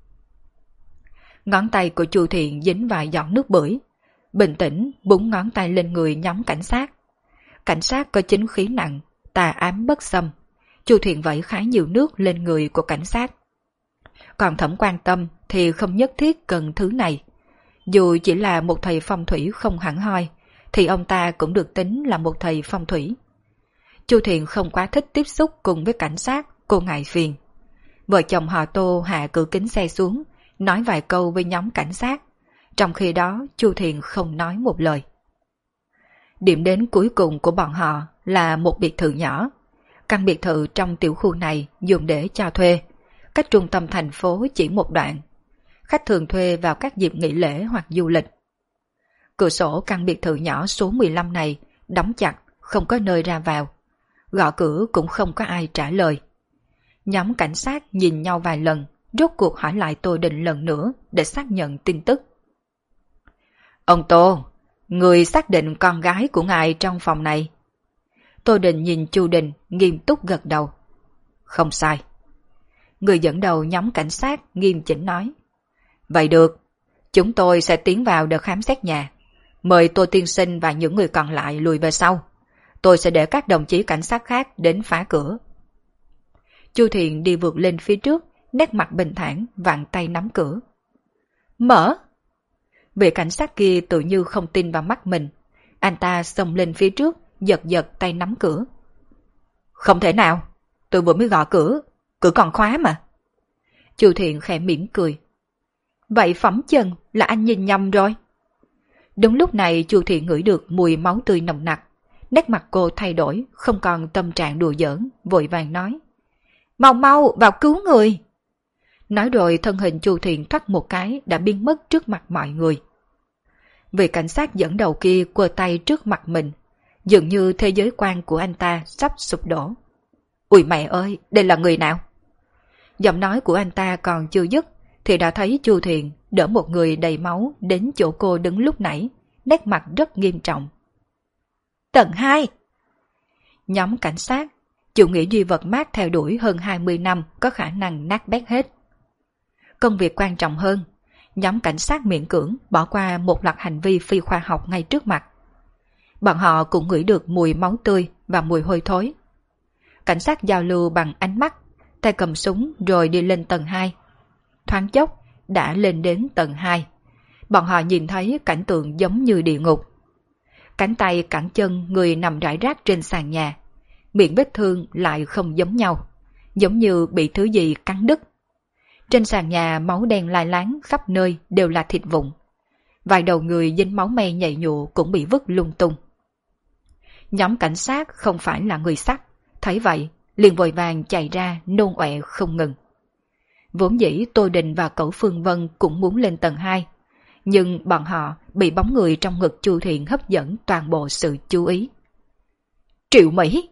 Ngón tay của Chu Thiện dính vài giọt nước bưởi. Bình tĩnh búng ngón tay lên người nhóm cảnh sát. Cảnh sát có chính khí nặng, tà ám bất xâm. Chu Thiện vẩy khá nhiều nước lên người của cảnh sát. Còn Thẩm Quan Tâm thì không nhất thiết cần thứ này. Dù chỉ là một thầy phong thủy không hẳn hoi, thì ông ta cũng được tính là một thầy phong thủy. Chu Thiện không quá thích tiếp xúc cùng với cảnh sát, cô ngại phiền. Vợ chồng họ Tô hạ cửa kính xe xuống, nói vài câu với nhóm cảnh sát. Trong khi đó Chu Thiện không nói một lời. Điểm đến cuối cùng của bọn họ là một biệt thự nhỏ. Căn biệt thự trong tiểu khu này dùng để cho thuê, cách trung tâm thành phố chỉ một đoạn. Khách thường thuê vào các dịp nghỉ lễ hoặc du lịch. Cửa sổ căn biệt thự nhỏ số 15 này đóng chặt, không có nơi ra vào. Gõ cửa cũng không có ai trả lời. Nhóm cảnh sát nhìn nhau vài lần, rốt cuộc hỏi lại Tô Đình lần nữa để xác nhận tin tức. Ông Tô, người xác định con gái của ngài trong phòng này. Tô Đình nhìn Chu Đình nghiêm túc gật đầu. Không sai. Người dẫn đầu nhóm cảnh sát nghiêm chỉnh nói. Vậy được, chúng tôi sẽ tiến vào để khám xét nhà. Mời Tô tiên sinh và những người còn lại lùi về sau. Tôi sẽ để các đồng chí cảnh sát khác đến phá cửa. Chu Thiện đi vượt lên phía trước, nét mặt bình thản, vặn tay nắm cửa. Mở! Vị cảnh sát kia tự như không tin vào mắt mình. Anh ta xông lên phía trước, giật giật tay nắm cửa. Không thể nào, tôi vừa mới gõ cửa, cửa còn khóa mà. Chu Thiện khẽ mỉm cười. Vậy phỏng chừng là anh nhìn nhầm rồi. Đúng lúc này Chu Thiện ngửi được mùi máu tươi nồng nặc. Nét mặt cô thay đổi, không còn tâm trạng đùa giỡn, vội vàng nói. Mau mau vào cứu người. Nói rồi thân hình Chu Thiện thoát một cái đã biến mất trước mặt mọi người. Vị cảnh sát dẫn đầu kia quơ tay trước mặt mình, dường như thế giới quan của anh ta sắp sụp đổ. Ui mẹ ơi, đây là người nào? Giọng nói của anh ta còn chưa dứt thì đã thấy Chu Thiện đỡ một người đầy máu đến chỗ cô đứng lúc nãy, nét mặt rất nghiêm trọng. Tầng 2. Nhóm cảnh sát, chủ nghĩa duy vật mát theo đuổi hơn 20 năm có khả năng nát bét hết. Công việc quan trọng hơn, nhóm cảnh sát miễn cưỡng bỏ qua một loạt hành vi phi khoa học ngay trước mặt. Bọn họ cũng ngửi được mùi máu tươi và mùi hôi thối. Cảnh sát giao lưu bằng ánh mắt, tay cầm súng rồi đi lên tầng 2. Thoáng chốc đã lên đến tầng 2. Bọn họ nhìn thấy cảnh tượng giống như địa ngục. Cánh tay cẳng chân người nằm rải rác trên sàn nhà. Miệng vết thương lại không giống nhau, giống như bị thứ gì cắn đứt. Trên sàn nhà máu đen lai láng khắp nơi đều là thịt vụn. Vài đầu người dính máu me nhầy nhụa cũng bị vứt lung tung. Nhóm cảnh sát không phải là người sắc, thấy vậy liền vội vàng chạy ra nôn ọe không ngừng. Vốn dĩ Tô Đình và cậu Phương Vân cũng muốn lên tầng 2, nhưng bọn họ bị bóng người trong ngực Chu Thiện hấp dẫn toàn bộ sự chú ý. Triệu Mỹ!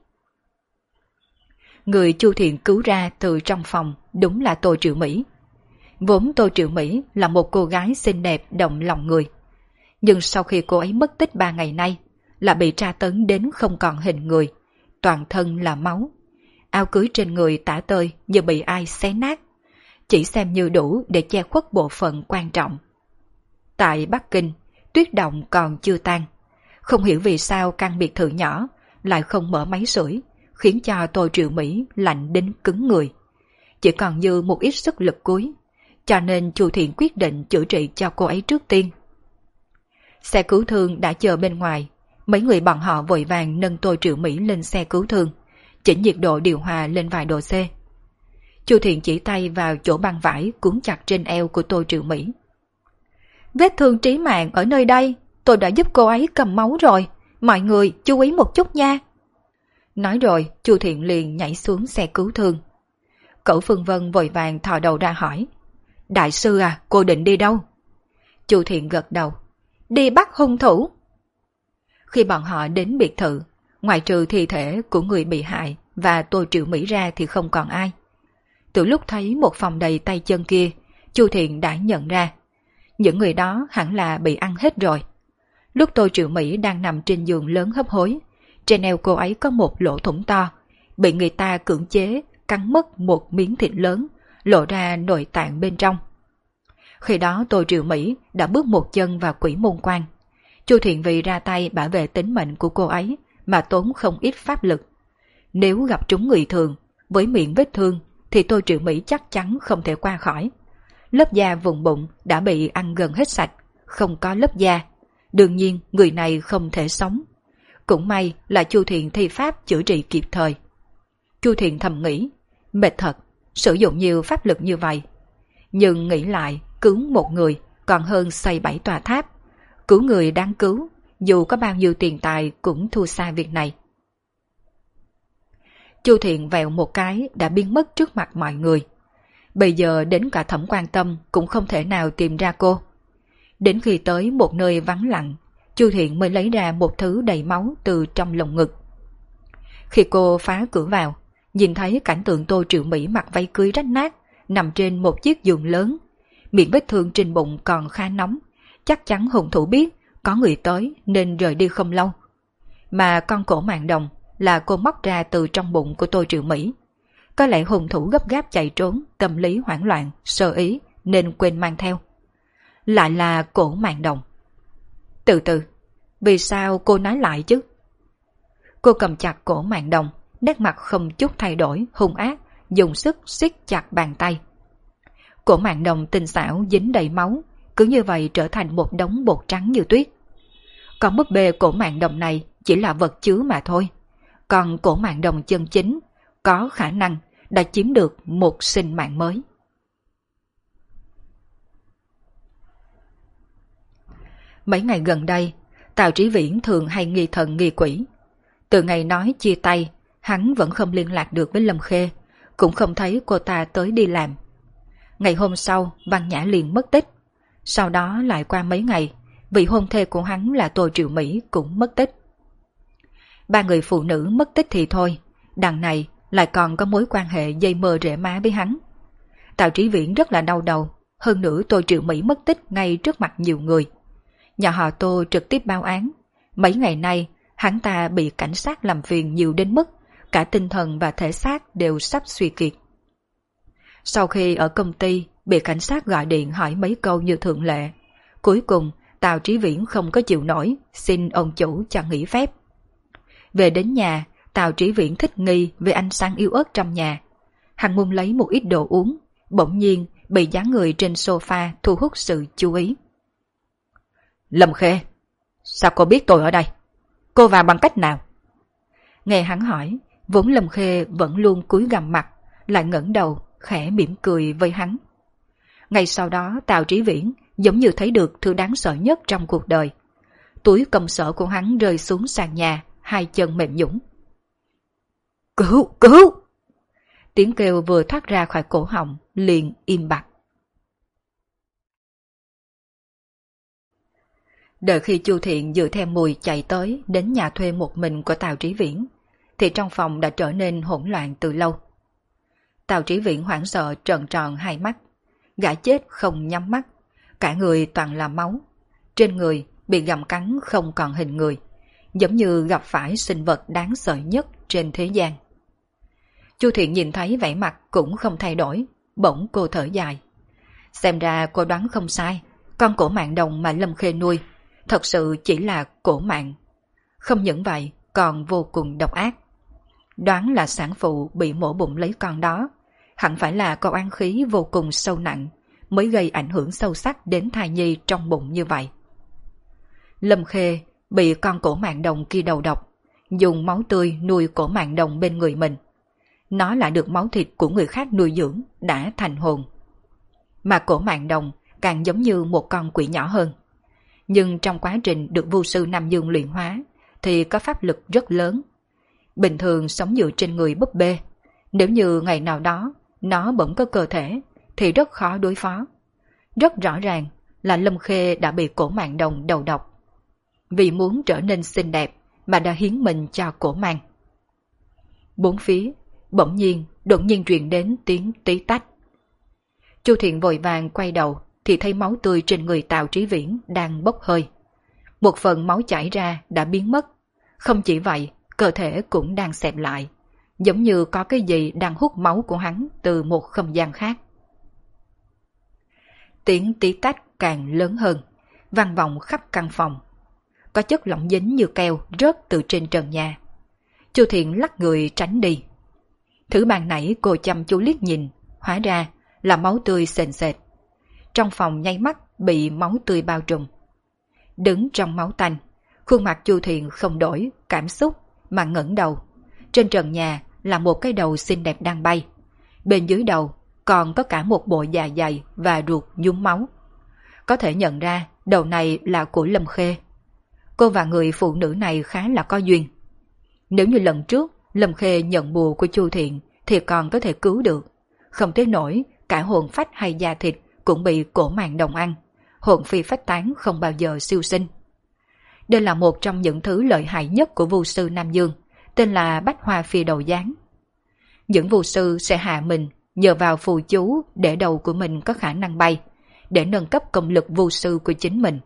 Người Chu Thiện cứu ra từ trong phòng đúng là Tô Triệu Mỹ. Vốn Tô Triệu Mỹ là một cô gái xinh đẹp động lòng người. Nhưng sau khi cô ấy mất tích 3 ngày nay, là bị tra tấn đến không còn hình người, toàn thân là máu. Áo cưới trên người tả tơi như bị ai xé nát, chỉ xem như đủ để che khuất bộ phận quan trọng. Tại Bắc Kinh, tuyết động còn chưa tan. Không hiểu vì sao căn biệt thự nhỏ lại không mở máy sưởi, khiến cho Tô Triệu Mỹ lạnh đến cứng người. Chỉ còn như một ít sức lực cuối, cho nên Chu Thiện quyết định chữa trị cho cô ấy trước tiên. Xe cứu thương đã chờ bên ngoài, mấy người bọn họ vội vàng nâng Tô Triệu Mỹ lên xe cứu thương, chỉnh nhiệt độ điều hòa lên vài độ C. Chu Thiện chỉ tay vào chỗ băng vải cuốn chặt trên eo của Tô Triệu Mỹ. Vết thương trí mạng ở nơi đây, tôi đã giúp cô ấy cầm máu rồi, mọi người chú ý một chút nha. Nói rồi, Chu Thiện liền nhảy xuống xe cứu thương. Cẩu Phương Vân vội vàng thò đầu ra hỏi, đại sư à, cô định đi đâu? Chu Thiện gật đầu, đi bắt hung thủ. Khi bọn họ đến biệt thự, ngoại trừ thi thể của người bị hại và Tô Triệu Mỹ ra thì không còn ai. Từ lúc thấy một phòng đầy tay chân kia, Chu Thiện đã nhận ra, những người đó hẳn là bị ăn hết rồi. Lúc Tô Triệu Mỹ đang nằm trên giường lớn hấp hối, trên eo cô ấy có một lỗ thủng to, bị người ta cưỡng chế cắn mất một miếng thịt lớn, lộ ra nội tạng bên trong. Khi đó Tô Triệu Mỹ đã bước một chân vào quỷ môn quan. Chu Thiện vì ra tay bảo vệ tính mệnh của cô ấy mà tốn không ít pháp lực. Nếu gặp trúng người thường, với miệng vết thương thì Tô Triệu Mỹ chắc chắn không thể qua khỏi. Lớp da vùng bụng đã bị ăn gần hết sạch, không có lớp da. Đương nhiên người này không thể sống. Cũng may là Chu Thiện thi pháp chữa trị kịp thời. Chu Thiện thầm nghĩ, mệt thật, sử dụng nhiều pháp lực như vậy. Nhưng nghĩ lại, cứu một người còn hơn xây 7 tòa tháp. Cứu người đáng cứu, dù có bao nhiêu tiền tài cũng thua xa việc này. Chu Thiện vèo một cái đã biến mất trước mặt mọi người. Bây giờ đến cả Thẩm Quan Tâm cũng không thể nào tìm ra cô. Đến khi tới một nơi vắng lặng, Chu Thiện mới lấy ra một thứ đầy máu từ trong lồng ngực. Khi cô phá cửa vào, nhìn thấy cảnh tượng Tô Triệu Mỹ mặc váy cưới rách nát, nằm trên một chiếc giường lớn. Miệng vết thương trên bụng còn khá nóng, chắc chắn hung thủ biết có người tới nên rời đi không lâu. Mà con cổ mạn đồng là cô móc ra từ trong bụng của Tô Triệu Mỹ. Có lẽ hung thủ gấp gáp chạy trốn, tâm lý hoảng loạn, sơ ý nên quên mang theo. Lại là cổ mạn đồng. Từ từ, vì sao cô nói lại chứ? Cô cầm chặt cổ mạn đồng, nét mặt không chút thay đổi, hung ác, dùng sức siết chặt bàn tay. Cổ mạn đồng tinh xảo dính đầy máu, cứ như vậy trở thành một đống bột trắng như tuyết. Còn búp bê cổ mạn đồng này chỉ là vật chứa mà thôi. Còn cổ mạn đồng chân chính có khả năng đã chiếm được một sinh mạng mới. Mấy ngày gần đây, Tào Trí Viễn thường hay nghi thần nghi quỷ. Từ ngày nói chia tay, hắn vẫn không liên lạc được với Lâm Khê, cũng không thấy cô ta tới đi làm. Ngày hôm sau, Văn Nhã liền mất tích. Sau đó lại qua mấy ngày, vị hôn thê của hắn là Tô Triệu Mỹ cũng mất tích. Ba người phụ nữ mất tích thì thôi, đằng này lại còn có mối quan hệ dây mơ rễ má với hắn. Tào Trí Viễn rất là đau đầu, hơn nữa Tô Triệu Mỹ mất tích ngay trước mặt nhiều người. Nhà họ Tô trực tiếp báo án. Mấy ngày nay, hắn ta bị cảnh sát làm phiền nhiều đến mức cả tinh thần và thể xác đều sắp suy kiệt. Sau khi ở công ty bị cảnh sát gọi điện hỏi mấy câu như thường lệ, cuối cùng Tào Trí Viễn không có chịu nổi, xin ông chủ cho nghỉ phép. Về đến nhà, Tào Trí Viễn thích nghi về ánh sáng yếu ớt trong nhà. Hắn muốn lấy một ít đồ uống, bỗng nhiên bị dáng người trên sofa thu hút sự chú ý. Lâm Khê, sao cô biết tôi ở đây? Cô vào bằng cách nào? Nghe hắn hỏi, vốn Lâm Khê vẫn luôn cúi gằm mặt, lại ngẩng đầu, khẽ mỉm cười với hắn. Ngay sau đó Tào Trí Viễn giống như thấy được thứ đáng sợ nhất trong cuộc đời. Túi công sở của hắn rơi xuống sàn nhà, hai chân mềm nhũn. Cứu, cứu! Tiếng kêu vừa thoát ra khỏi cổ họng, liền im bặt. Đợi khi Chu Thiện dựa theo mùi chạy tới đến nhà thuê một mình của Tào Trí Viễn, thì trong phòng đã trở nên hỗn loạn từ lâu. Tào Trí Viễn hoảng sợ trợn tròn hai mắt, gã chết không nhắm mắt, cả người toàn là máu, trên người bị gặm cắn không còn hình người, giống như gặp phải sinh vật đáng sợ nhất trên thế gian. Chu Thiện nhìn thấy vẻ mặt cũng không thay đổi, bỗng cô thở dài. Xem ra cô đoán không sai, con cổ mạn đồng mà Lâm Khê nuôi thật sự chỉ là cổ mạn. Không những vậy, còn vô cùng độc ác. Đoán là sản phụ bị mổ bụng lấy con đó, hẳn phải là con oán khí vô cùng sâu nặng, mới gây ảnh hưởng sâu sắc đến thai nhi trong bụng như vậy. Lâm Khê bị con cổ mạn đồng kia đầu độc, dùng máu tươi nuôi cổ mạn đồng bên người mình. Nó lại được máu thịt của người khác nuôi dưỡng, đã thành hồn. Mà cổ mạn đồng càng giống như một con quỷ nhỏ hơn. Nhưng trong quá trình được vu sư Nam Dương luyện hóa, thì có pháp lực rất lớn. Bình thường sống dựa trên người búp bê, nếu như ngày nào đó nó bỗng có cơ thể thì rất khó đối phó. Rất rõ ràng là Lâm Khê đã bị Cổ Mạn Đồng đầu độc. Vì muốn trở nên xinh đẹp mà đã hiến mình cho Cổ Mạn. Bốn phía bỗng nhiên đột nhiên truyền đến tiếng tí tách. Chu Thiện vội vàng quay đầu thì thấy máu tươi trên người Tào Trí Viễn đang bốc hơi. Một phần máu chảy ra đã biến mất. Không chỉ vậy, cơ thể cũng đang xẹp lại, giống như có cái gì đang hút máu của hắn từ một không gian khác. Tiếng tí tách càng lớn hơn, vang vọng khắp căn phòng. Có chất lỏng dính như keo rớt từ trên trần nhà. Chu Thiện lắc người tránh đi. Thứ ban nãy cô chăm chú liếc nhìn, hóa ra là máu tươi sền sệt. Trong phòng nháy mắt bị máu tươi bao trùm. Đứng trong máu tanh, khuôn mặt Chu Thiện không đổi cảm xúc mà ngẩng đầu. Trên trần nhà là một cái đầu xinh đẹp đang bay. Bên dưới đầu còn có cả một bộ dạ dày và ruột nhúm máu. Có thể nhận ra đầu này là của Lâm Khê. Cô và người phụ nữ này khá là có duyên. Nếu như lần trước Lâm Khê nhận bùa của Chu Thiện thì còn có thể cứu được. Không tới nổi cả hồn phách hay da thịt cũng bị Cổ Mạn Đồng ăn. Hồn phi phách tán không bao giờ siêu sinh. Đây là một trong những thứ lợi hại nhất của vu sư Nam Dương, tên là Bách Hoa Phi Đầu Gián. Những vu sư sẽ hạ mình nhờ vào phù chú để đầu của mình có khả năng bay, để nâng cấp công lực vu sư của chính mình.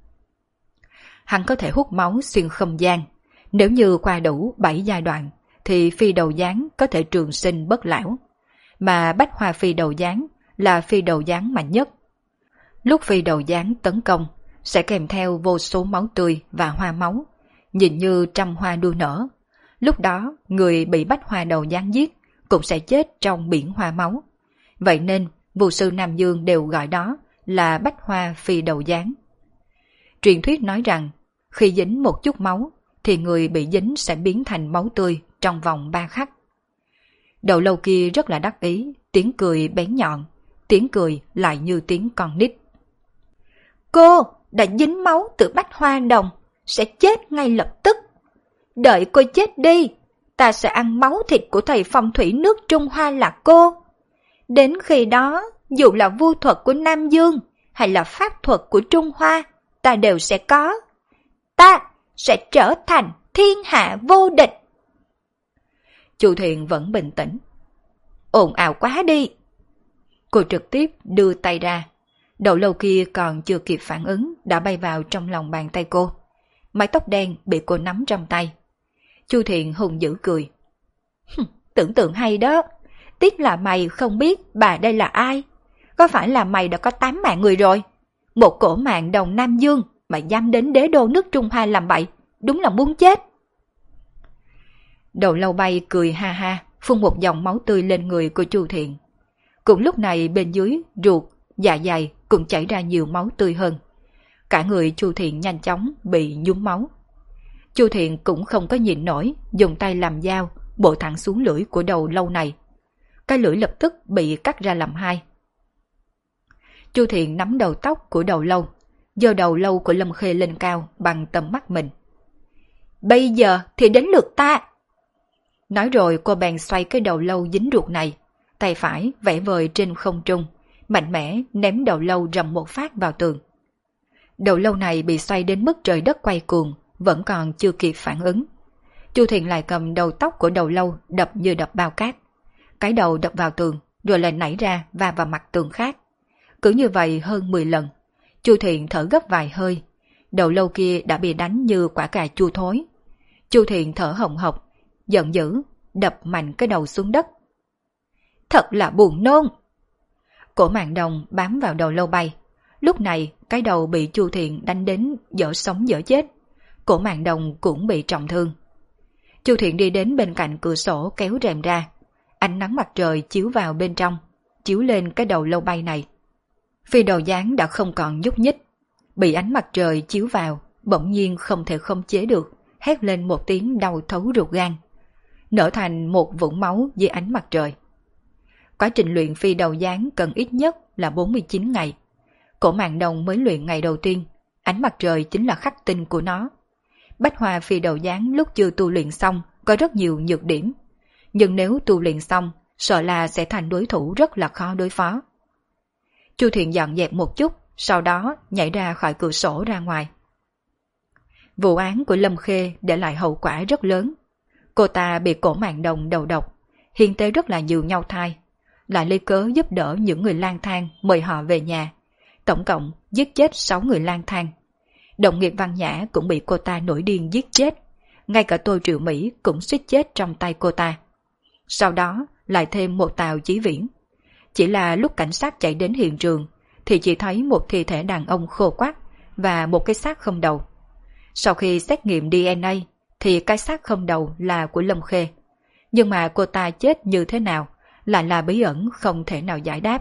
Hắn có thể hút máu xuyên không gian. Nếu như qua đủ 7 giai đoạn thì phi đầu gián có thể trường sinh bất lão. Mà Bách Hoa Phi Đầu Gián là phi đầu gián mạnh nhất. Lúc phi đầu gián tấn công sẽ kèm theo vô số máu tươi và hoa máu, nhìn như trăm hoa đua nở. Lúc đó người bị Bách Hoa Đầu Gián giết cũng sẽ chết trong biển hoa máu. Vậy nên vu sư Nam Dương đều gọi đó là Bách Hoa Phi Đầu Gián. Truyền thuyết nói rằng khi dính một chút máu thì người bị dính sẽ biến thành máu tươi trong vòng 3 khắc. Đầu lâu kia rất là đắc ý, tiếng cười bén nhọn, tiếng cười lại như tiếng con nít. Cô đã dính máu từ Bách Hoa Đồng, sẽ chết ngay lập tức. Đợi cô chết đi, ta sẽ ăn máu thịt của thầy phong thủy nước Trung Hoa là cô. Đến khi đó, dù là vu thuật của Nam Dương hay là pháp thuật của Trung Hoa, ta đều sẽ có. Ta sẽ trở thành thiên hạ vô địch. Chu Thiện vẫn bình tĩnh. Ồn ào quá đi. Cô trực tiếp đưa tay ra. Đầu lâu kia còn chưa kịp phản ứng đã bay vào trong lòng bàn tay cô. Mái tóc đen bị cô nắm trong tay. Chu Thiện hùng dữ cười. Tưởng tượng hay đó. Tiếc là mày không biết bà đây là ai. Có phải là mày đã có 8 mạng người rồi? Một Cổ Mạn Đồng Nam Dương mà dám đến đế đô nước Trung Hoa làm bậy, đúng là muốn chết. Đầu lâu bay cười ha ha, phun một dòng máu tươi lên người của Chu Thiện. Cũng lúc này bên dưới ruột, dạ dày cũng chảy ra nhiều máu tươi hơn. Cả người Chu Thiện nhanh chóng bị nhúm máu. Chu Thiện cũng không có nhịn nổi, dùng tay làm dao bổ thẳng xuống lưỡi của đầu lâu này. Cái lưỡi lập tức bị cắt ra làm hai. Chu Thiện nắm đầu tóc của đầu lâu, giơ đầu lâu của Lâm Khê lên cao bằng tầm mắt mình. Bây giờ thì đến lượt ta. Nói rồi cô bèn xoay cái đầu lâu dính ruột này, tay phải vẽ vời trên không trung, mạnh mẽ ném đầu lâu rầm một phát vào tường. Đầu lâu này bị xoay đến mức trời đất quay cuồng, vẫn còn chưa kịp phản ứng. Chu Thiện lại cầm đầu tóc của đầu lâu đập như đập bao cát. Cái đầu đập vào tường, rồi lại nảy ra và vào mặt tường khác. Cứ như vậy hơn 10 lần. Chu Thiện thở gấp vài hơi. Đầu lâu kia đã bị đánh như quả cà chua thối. Chu Thiện thở hồng hộc, giận dữ, đập mạnh cái đầu xuống đất. Thật là buồn nôn. Cổ Mạn Đồng bám vào đầu lâu bay. Lúc này cái đầu bị Chu Thiện đánh đến dở sống dở chết. Cổ Mạn Đồng cũng bị trọng thương. Chu Thiện đi đến bên cạnh cửa sổ kéo rèm ra. Ánh nắng mặt trời chiếu vào bên trong, chiếu lên cái đầu lâu bay này. Phi đầu gián đã không còn nhúc nhích. Bị ánh mặt trời chiếu vào, bỗng nhiên không thể khống chế được, hét lên một tiếng đau thấu ruột gan. Nở thành một vũng máu dưới ánh mặt trời. Quá trình luyện phi đầu gián cần ít nhất là 49 ngày. Cổ Mạn Đồng mới luyện ngày đầu tiên, ánh mặt trời chính là khắc tinh của nó. Bách Hoa Phi Đầu Gián lúc chưa tu luyện xong có rất nhiều nhược điểm, nhưng nếu tu luyện xong, sợ là sẽ thành đối thủ rất là khó đối phó. Chu Thiện dọn dẹp một chút, sau đó nhảy ra khỏi cửa sổ ra ngoài. Vụ án của Lâm Khê để lại hậu quả rất lớn. Cô ta bị Cổ Mạn Đồng đầu độc, hiến tế rất là nhiều nhau thai, lại lấy cớ giúp đỡ những người lang thang mời họ về nhà. Tổng cộng giết chết 6 người lang thang. Đồng nghiệp Văn Nhã cũng bị cô ta nổi điên giết chết, ngay cả Tô Triệu Mỹ cũng suýt chết trong tay cô ta. Sau đó lại thêm một Tào Chí Viễn. Chỉ là lúc cảnh sát chạy đến hiện trường thì chỉ thấy một thi thể đàn ông khô quắt và một cái xác không đầu. Sau khi xét nghiệm DNA thì cái xác không đầu là của Lâm Khê. Nhưng mà cô ta chết như thế nào lại là bí ẩn không thể nào giải đáp.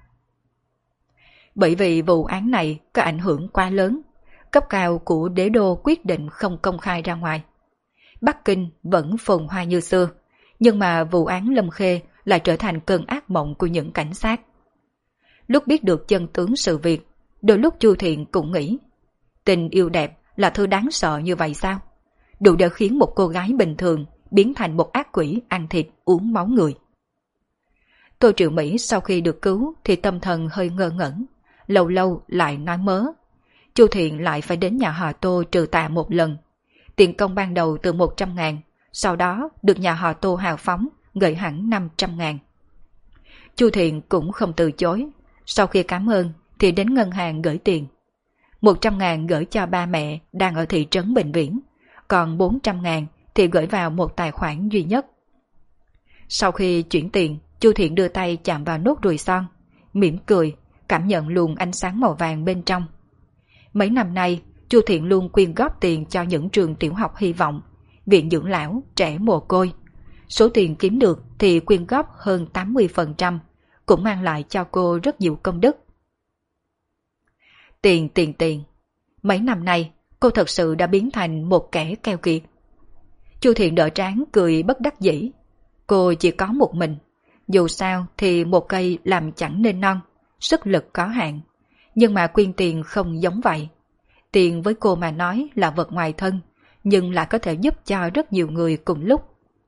Bởi vì vụ án này có ảnh hưởng quá lớn, cấp cao của đế đô quyết định không công khai ra ngoài. Bắc Kinh vẫn phồn hoa như xưa, nhưng mà vụ án Lâm Khê lại trở thành cơn ác mộng của những cảnh sát. Lúc biết được chân tướng sự việc, đôi lúc Chu Thiện cũng nghĩ, tình yêu đẹp là thứ đáng sợ như vậy sao? Đủ để khiến một cô gái bình thường biến thành một ác quỷ ăn thịt uống máu người. Tô Triệu Mỹ sau khi được cứu thì tâm thần hơi ngơ ngẩn, lâu lâu lại nói mớ. Chu Thiện lại phải đến nhà họ Tô trừ tạ một lần. Tiền công ban đầu từ 100.000, sau đó được nhà họ Tô hào phóng gửi hẳn 500.000. Chu Thiện cũng không từ chối, sau khi cảm ơn thì đến ngân hàng gửi tiền. 100.000 gửi cho ba mẹ đang ở thị trấn Bình Viễn, còn 400.000 thì gửi vào một tài khoản duy nhất. Sau khi chuyển tiền, Chu Thiện đưa tay chạm vào nốt ruồi son, mỉm cười, cảm nhận luồng ánh sáng màu vàng bên trong. Mấy năm nay, Chu Thiện luôn quyên góp tiền cho những trường tiểu học hy vọng, viện dưỡng lão, trẻ mồ côi. Số tiền kiếm được thì quyên góp hơn 80%, cũng mang lại cho cô rất nhiều công đức. Tiền. Mấy năm nay, cô thật sự đã biến thành một kẻ keo kiệt. Chu Thiện đỡ trán cười bất đắc dĩ. Cô chỉ có một mình, dù sao thì một cây làm chẳng nên non, sức lực có hạn. Nhưng mà quyên tiền không giống vậy. Tiền với cô mà nói là vật ngoài thân, nhưng lại có thể giúp cho rất nhiều người cùng lúc.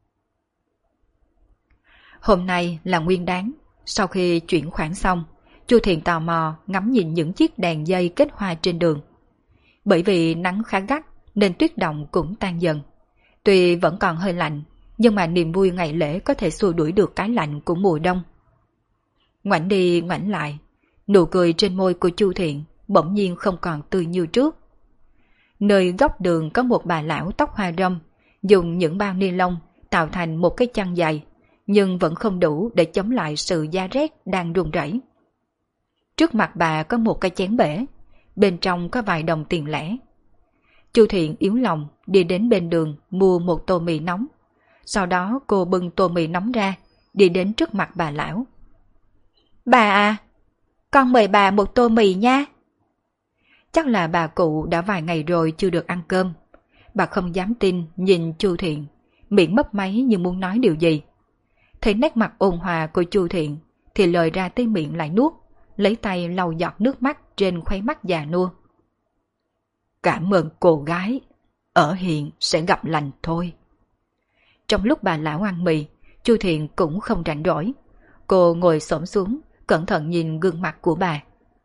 Hôm nay là Nguyên Đán, sau khi chuyển khoản xong, Chu Thiện tò mò ngắm nhìn những chiếc đèn dây kết hoa trên đường. Bởi vì nắng khá gắt nên tuyết động cũng tan dần. Tuy vẫn còn hơi lạnh, nhưng mà niềm vui ngày lễ có thể xua đuổi được cái lạnh của mùa đông. Ngoảnh đi ngoảnh lại, nụ cười trên môi của Chu Thiện bỗng nhiên không còn tươi như trước. Nơi góc đường có một bà lão tóc hoa râm, dùng những bao ni lông tạo thành một cái chăn dày, nhưng vẫn không đủ để chống lại sự giá rét đang run rẩy. Trước mặt bà có một cái chén bể, bên trong có vài đồng tiền lẻ. Chu Thiện yếu lòng đi đến bên đường mua một tô mì nóng. Sau đó cô bưng tô mì nóng ra, đi đến trước mặt bà lão. Bà à, con mời bà một tô mì nha. Chắc là bà cụ đã vài ngày rồi chưa được ăn cơm. Bà không dám tin nhìn Chu Thiện, miệng mấp máy như muốn nói điều gì. Thấy nét mặt ôn hòa của Chu Thiện thì lời ra tới miệng lại nuốt, lấy tay lau giọt nước mắt trên khóe mắt già nua. Cảm ơn cô gái, ở hiện sẽ gặp lành thôi. Trong lúc bà lão ăn mì, Chu Thiện cũng không rảnh rỗi. Cô ngồi xổm xuống, cẩn thận nhìn gương mặt của bà.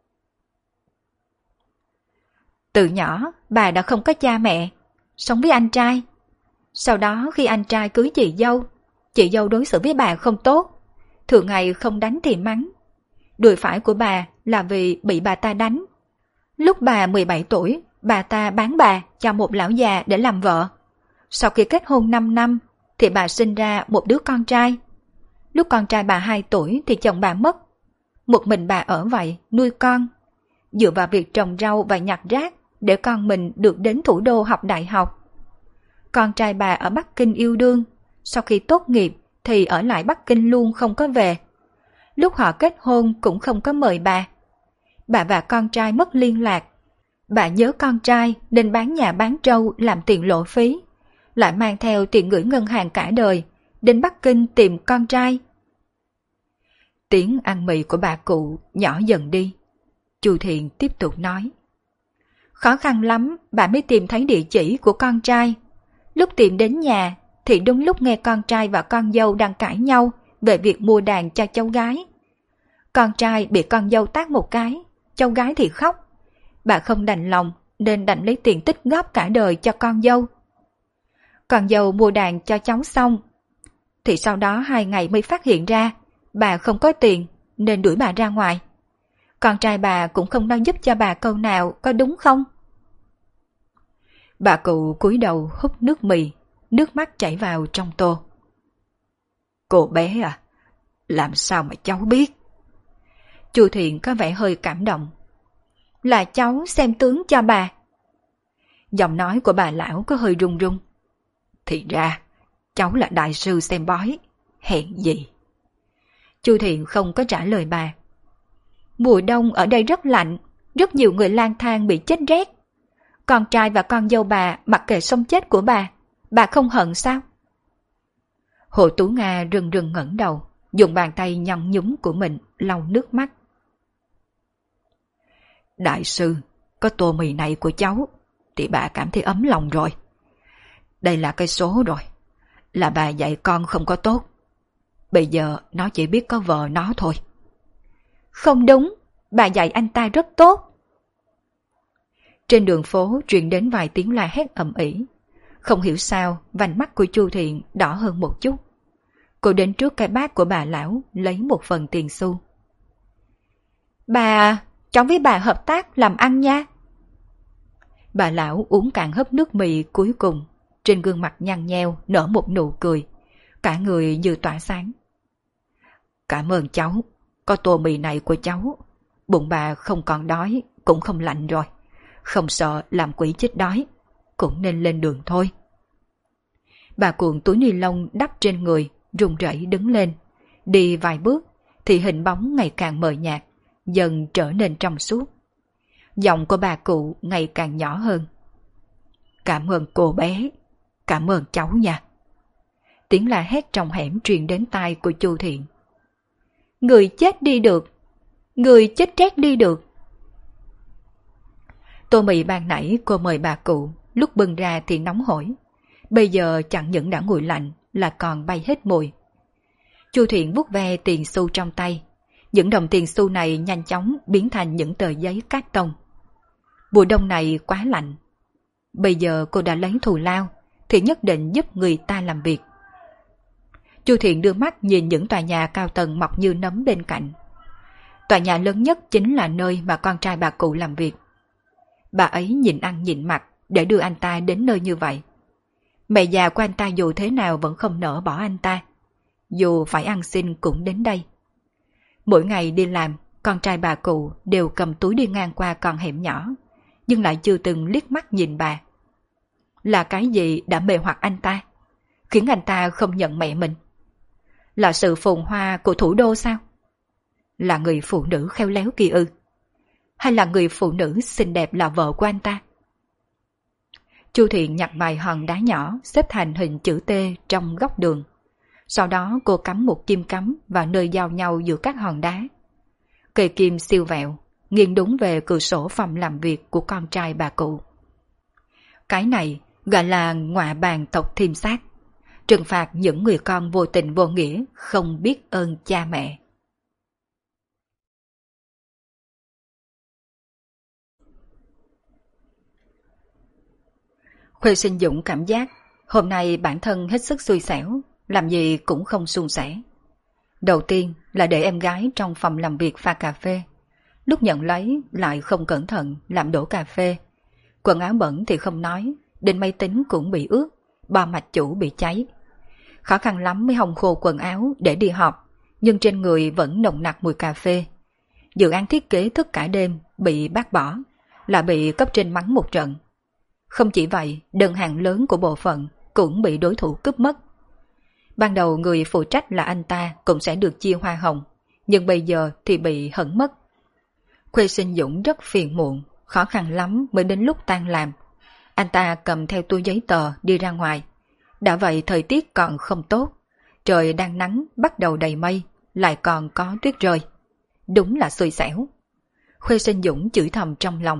Từ nhỏ, bà đã không có cha mẹ, sống với anh trai. Sau đó khi anh trai cưới chị dâu đối xử với bà không tốt, thường ngày không đánh thì mắng. Đùi phải của bà là vì bị bà ta đánh. Lúc bà 17 tuổi, bà ta bán bà cho một lão già để làm vợ. Sau khi kết hôn 5 năm, thì bà sinh ra một đứa con trai. Lúc con trai bà 2 tuổi thì chồng bà mất. Một mình bà ở vậy, nuôi con. Dựa vào việc trồng rau và nhặt rác để con mình được đến thủ đô học đại học. Con trai bà ở Bắc Kinh yêu đương, sau khi tốt nghiệp thì ở lại Bắc Kinh luôn không có về. Lúc họ kết hôn cũng không có mời bà. Bà và con trai mất liên lạc. Bà nhớ con trai nên bán nhà bán trâu làm tiền lộ phí, lại mang theo tiền gửi ngân hàng cả đời, đến Bắc Kinh tìm con trai. Tiếng ăn mì của bà cụ nhỏ dần đi. Chu Thiện tiếp tục nói. Khó khăn lắm bà mới tìm thấy địa chỉ của con trai. Lúc tìm đến nhà thì đúng lúc nghe con trai và con dâu đang cãi nhau về việc mua đàn cho cháu gái. Con trai bị con dâu tát một cái, cháu gái thì khóc. Bà không đành lòng nên đành lấy tiền tích góp cả đời cho con dâu. Con dâu mua đàn cho cháu xong thì sau đó 2 ngày mới phát hiện ra bà không có tiền nên đuổi bà ra ngoài. Con trai bà cũng không nói giúp cho bà câu nào, có đúng không? Bà cụ cúi đầu húp nước mì, nước mắt chảy vào trong tô. Cô bé à, làm sao mà cháu biết? Chu Thiện có vẻ hơi cảm động. Là cháu xem tướng cho bà. Giọng nói của bà lão có hơi run run. Thì ra, cháu là đại sư xem bói, hèn gì? Chu Thiện không có trả lời bà. Mùa đông ở đây rất lạnh, rất nhiều người lang thang bị chết rét. Con trai và con dâu bà mặc kệ sống chết của bà không hận sao? Hồ Tú Nga rừng rừng ngẩng đầu, dùng bàn tay nhăn nhúm của mình lau nước mắt. Đại sư, có tô mì này của cháu thì bà cảm thấy ấm lòng rồi. Đây là cái số rồi, là bà dạy con không có tốt. Bây giờ nó chỉ biết có vợ nó thôi. Không đúng, bà dạy anh ta rất tốt. Trên đường phố truyền đến vài tiếng la hét ầm ĩ. Không hiểu sao vành mắt của Chu Thiện đỏ hơn một chút. Cô đến trước cái bát của bà lão lấy một phần tiền xu. Bà, cháu với bà hợp tác làm ăn nha. Bà lão uống cạn hớp nước mì cuối cùng, trên gương mặt nhăn nheo nở một nụ cười, cả người như tỏa sáng. Cảm ơn cháu, có tô mì này của cháu, bụng bà không còn đói, cũng không lạnh rồi, không sợ làm quỷ chết đói, cũng nên lên đường thôi. Bà cuộn túi ni lông đắp trên người, run rẩy đứng lên, đi vài bước thì hình bóng ngày càng mờ nhạt, dần trở nên trong suốt. Giọng của bà cụ ngày càng nhỏ hơn. Cảm ơn cô bé, cảm ơn cháu nha. Tiếng la hét trong hẻm truyền đến tai của Chu Thiện. Người chết đi được, người chết rét đi được. Tô mì ban nãy cô mời bà cụ, lúc bưng ra thì nóng hổi. Bây giờ chẳng những đã nguội lạnh là còn bay hết mùi. Chu Thiện vuốt ve tiền xu trong tay. Những đồng tiền xu này nhanh chóng biến thành những tờ giấy cát tông. Mùa đông này quá lạnh. Bây giờ cô đã lấy thù lao thì nhất định giúp người ta làm việc. Chu Thiện đưa mắt nhìn những tòa nhà cao tầng mọc như nấm bên cạnh. Tòa nhà lớn nhất chính là nơi mà con trai bà cụ làm việc. Bà ấy nhìn ăn nhìn mặc để đưa anh ta đến nơi như vậy. Mẹ già của anh ta dù thế nào vẫn không nỡ bỏ anh ta. Dù phải ăn xin cũng đến đây. Mỗi ngày đi làm, con trai bà cụ đều cầm túi đi ngang qua con hẻm nhỏ, nhưng lại chưa từng liếc mắt nhìn bà. Là cái gì đã mê hoặc anh ta, khiến anh ta không nhận mẹ mình? Là sự phồn hoa của thủ đô sao? Là người phụ nữ khéo léo kia ư? Hay là người phụ nữ xinh đẹp là vợ của anh ta? Chu Thiện nhặt vài hòn đá nhỏ xếp thành hình chữ T trong góc đường. Sau đó cô cắm một kim cắm vào nơi giao nhau giữa các hòn đá. Cây kim siêu vẹo, nghiêng đúng về cửa sổ phòng làm việc của con trai bà cụ. Cái này gọi là ngọa bàn tộc thiêm sát, trừng phạt những người con vô tình vô nghĩa, không biết ơn cha mẹ. Khuê Sinh Dũng cảm giác hôm nay bản thân hết sức xui xẻo, làm gì cũng không suôn sẻ. Đầu tiên là để em gái trong phòng làm việc pha cà phê. Lúc nhận lấy lại không cẩn thận làm đổ cà phê. Quần áo bẩn thì không nói, đến máy tính cũng bị ướt, bo mạch chủ bị cháy. Khó khăn lắm mới hong khô quần áo để đi họp, nhưng trên người vẫn nồng nặc mùi cà phê. Dự án thiết kế thức cả đêm bị bác bỏ, là bị cấp trên mắng một trận. Không chỉ vậy, đơn hàng lớn của bộ phận cũng bị đối thủ cướp mất. Ban đầu người phụ trách là anh ta cũng sẽ được chia hoa hồng, nhưng bây giờ thì bị hận mất. Khuê Sinh Dũng rất phiền muộn, khó khăn lắm mới đến lúc tan làm. Anh ta cầm theo túi giấy tờ đi ra ngoài. Đã vậy thời tiết còn không tốt, trời đang nắng bắt đầu đầy mây, lại còn có tuyết rơi. Đúng là xui xẻo. Khuê Sinh Dũng chửi thầm trong lòng,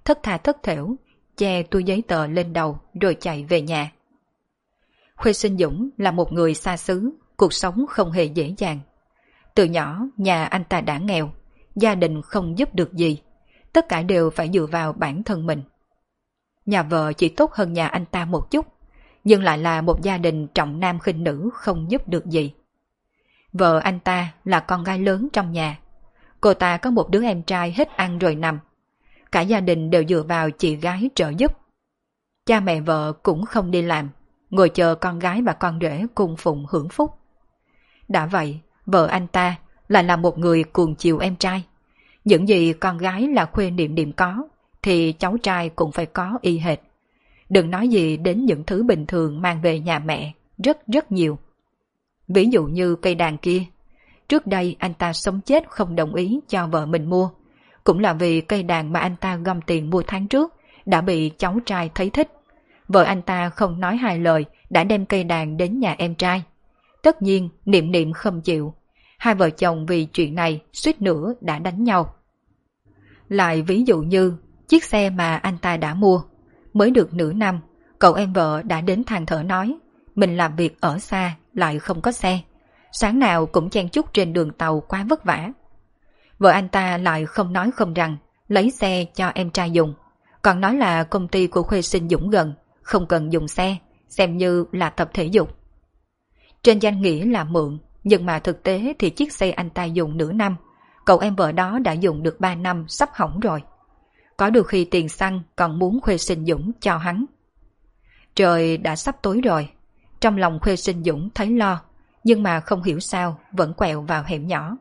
thất tha thất thểu, che túi giấy tờ lên đầu rồi chạy về nhà. Khuê Sinh Dũng là một người xa xứ, cuộc sống không hề dễ dàng. Từ nhỏ nhà anh ta đã nghèo, gia đình không giúp được gì, tất cả đều phải dựa vào bản thân mình. Nhà vợ chỉ tốt hơn nhà anh ta một chút, nhưng lại là một gia đình trọng nam khinh nữ không giúp được gì. Vợ anh ta là con gái lớn trong nhà, cô ta có một đứa em trai hết ăn rồi nằm. Cả gia đình đều dựa vào chị gái trợ giúp. Cha mẹ vợ cũng không đi làm, ngồi chờ con gái và con rể cùng phụng hưởng phúc. Đã vậy, vợ anh ta lại là một người cuồng chiều em trai. Những gì con gái là Khuê Niệm Niệm có, thì cháu trai cũng phải có y hệt. Đừng nói gì đến những thứ bình thường mang về nhà mẹ, rất nhiều. Ví dụ như cây đàn kia. Trước đây anh ta sống chết không đồng ý cho vợ mình mua. Cũng là vì cây đàn mà anh ta gom tiền mua tháng trước đã bị cháu trai thấy thích. Vợ anh ta không nói hai lời đã đem cây đàn đến nhà em trai. Tất nhiên Niệm Niệm không chịu. Hai vợ chồng vì chuyện này suýt nữa đã đánh nhau. Lại ví dụ như chiếc xe mà anh ta đã mua. Mới được nửa năm, cậu em vợ đã đến than thở nói mình làm việc ở xa lại không có xe. Sáng nào cũng chen chúc trên đường tàu quá vất vả. Vợ anh ta lại không nói không rằng lấy xe cho em trai dùng. Còn nói là công ty của Khuê Sinh Dũng gần, không cần dùng xe, xem như là tập thể dục. Trên danh nghĩa là mượn, nhưng mà thực tế thì chiếc xe anh ta dùng nửa năm, cậu em vợ đó đã dùng được 3 năm sắp hỏng rồi. Có được khi tiền xăng còn muốn Khuê Sinh Dũng cho hắn. Trời đã sắp tối rồi, trong lòng Khuê Sinh Dũng thấy lo, nhưng mà không hiểu sao vẫn quẹo vào hẻm nhỏ.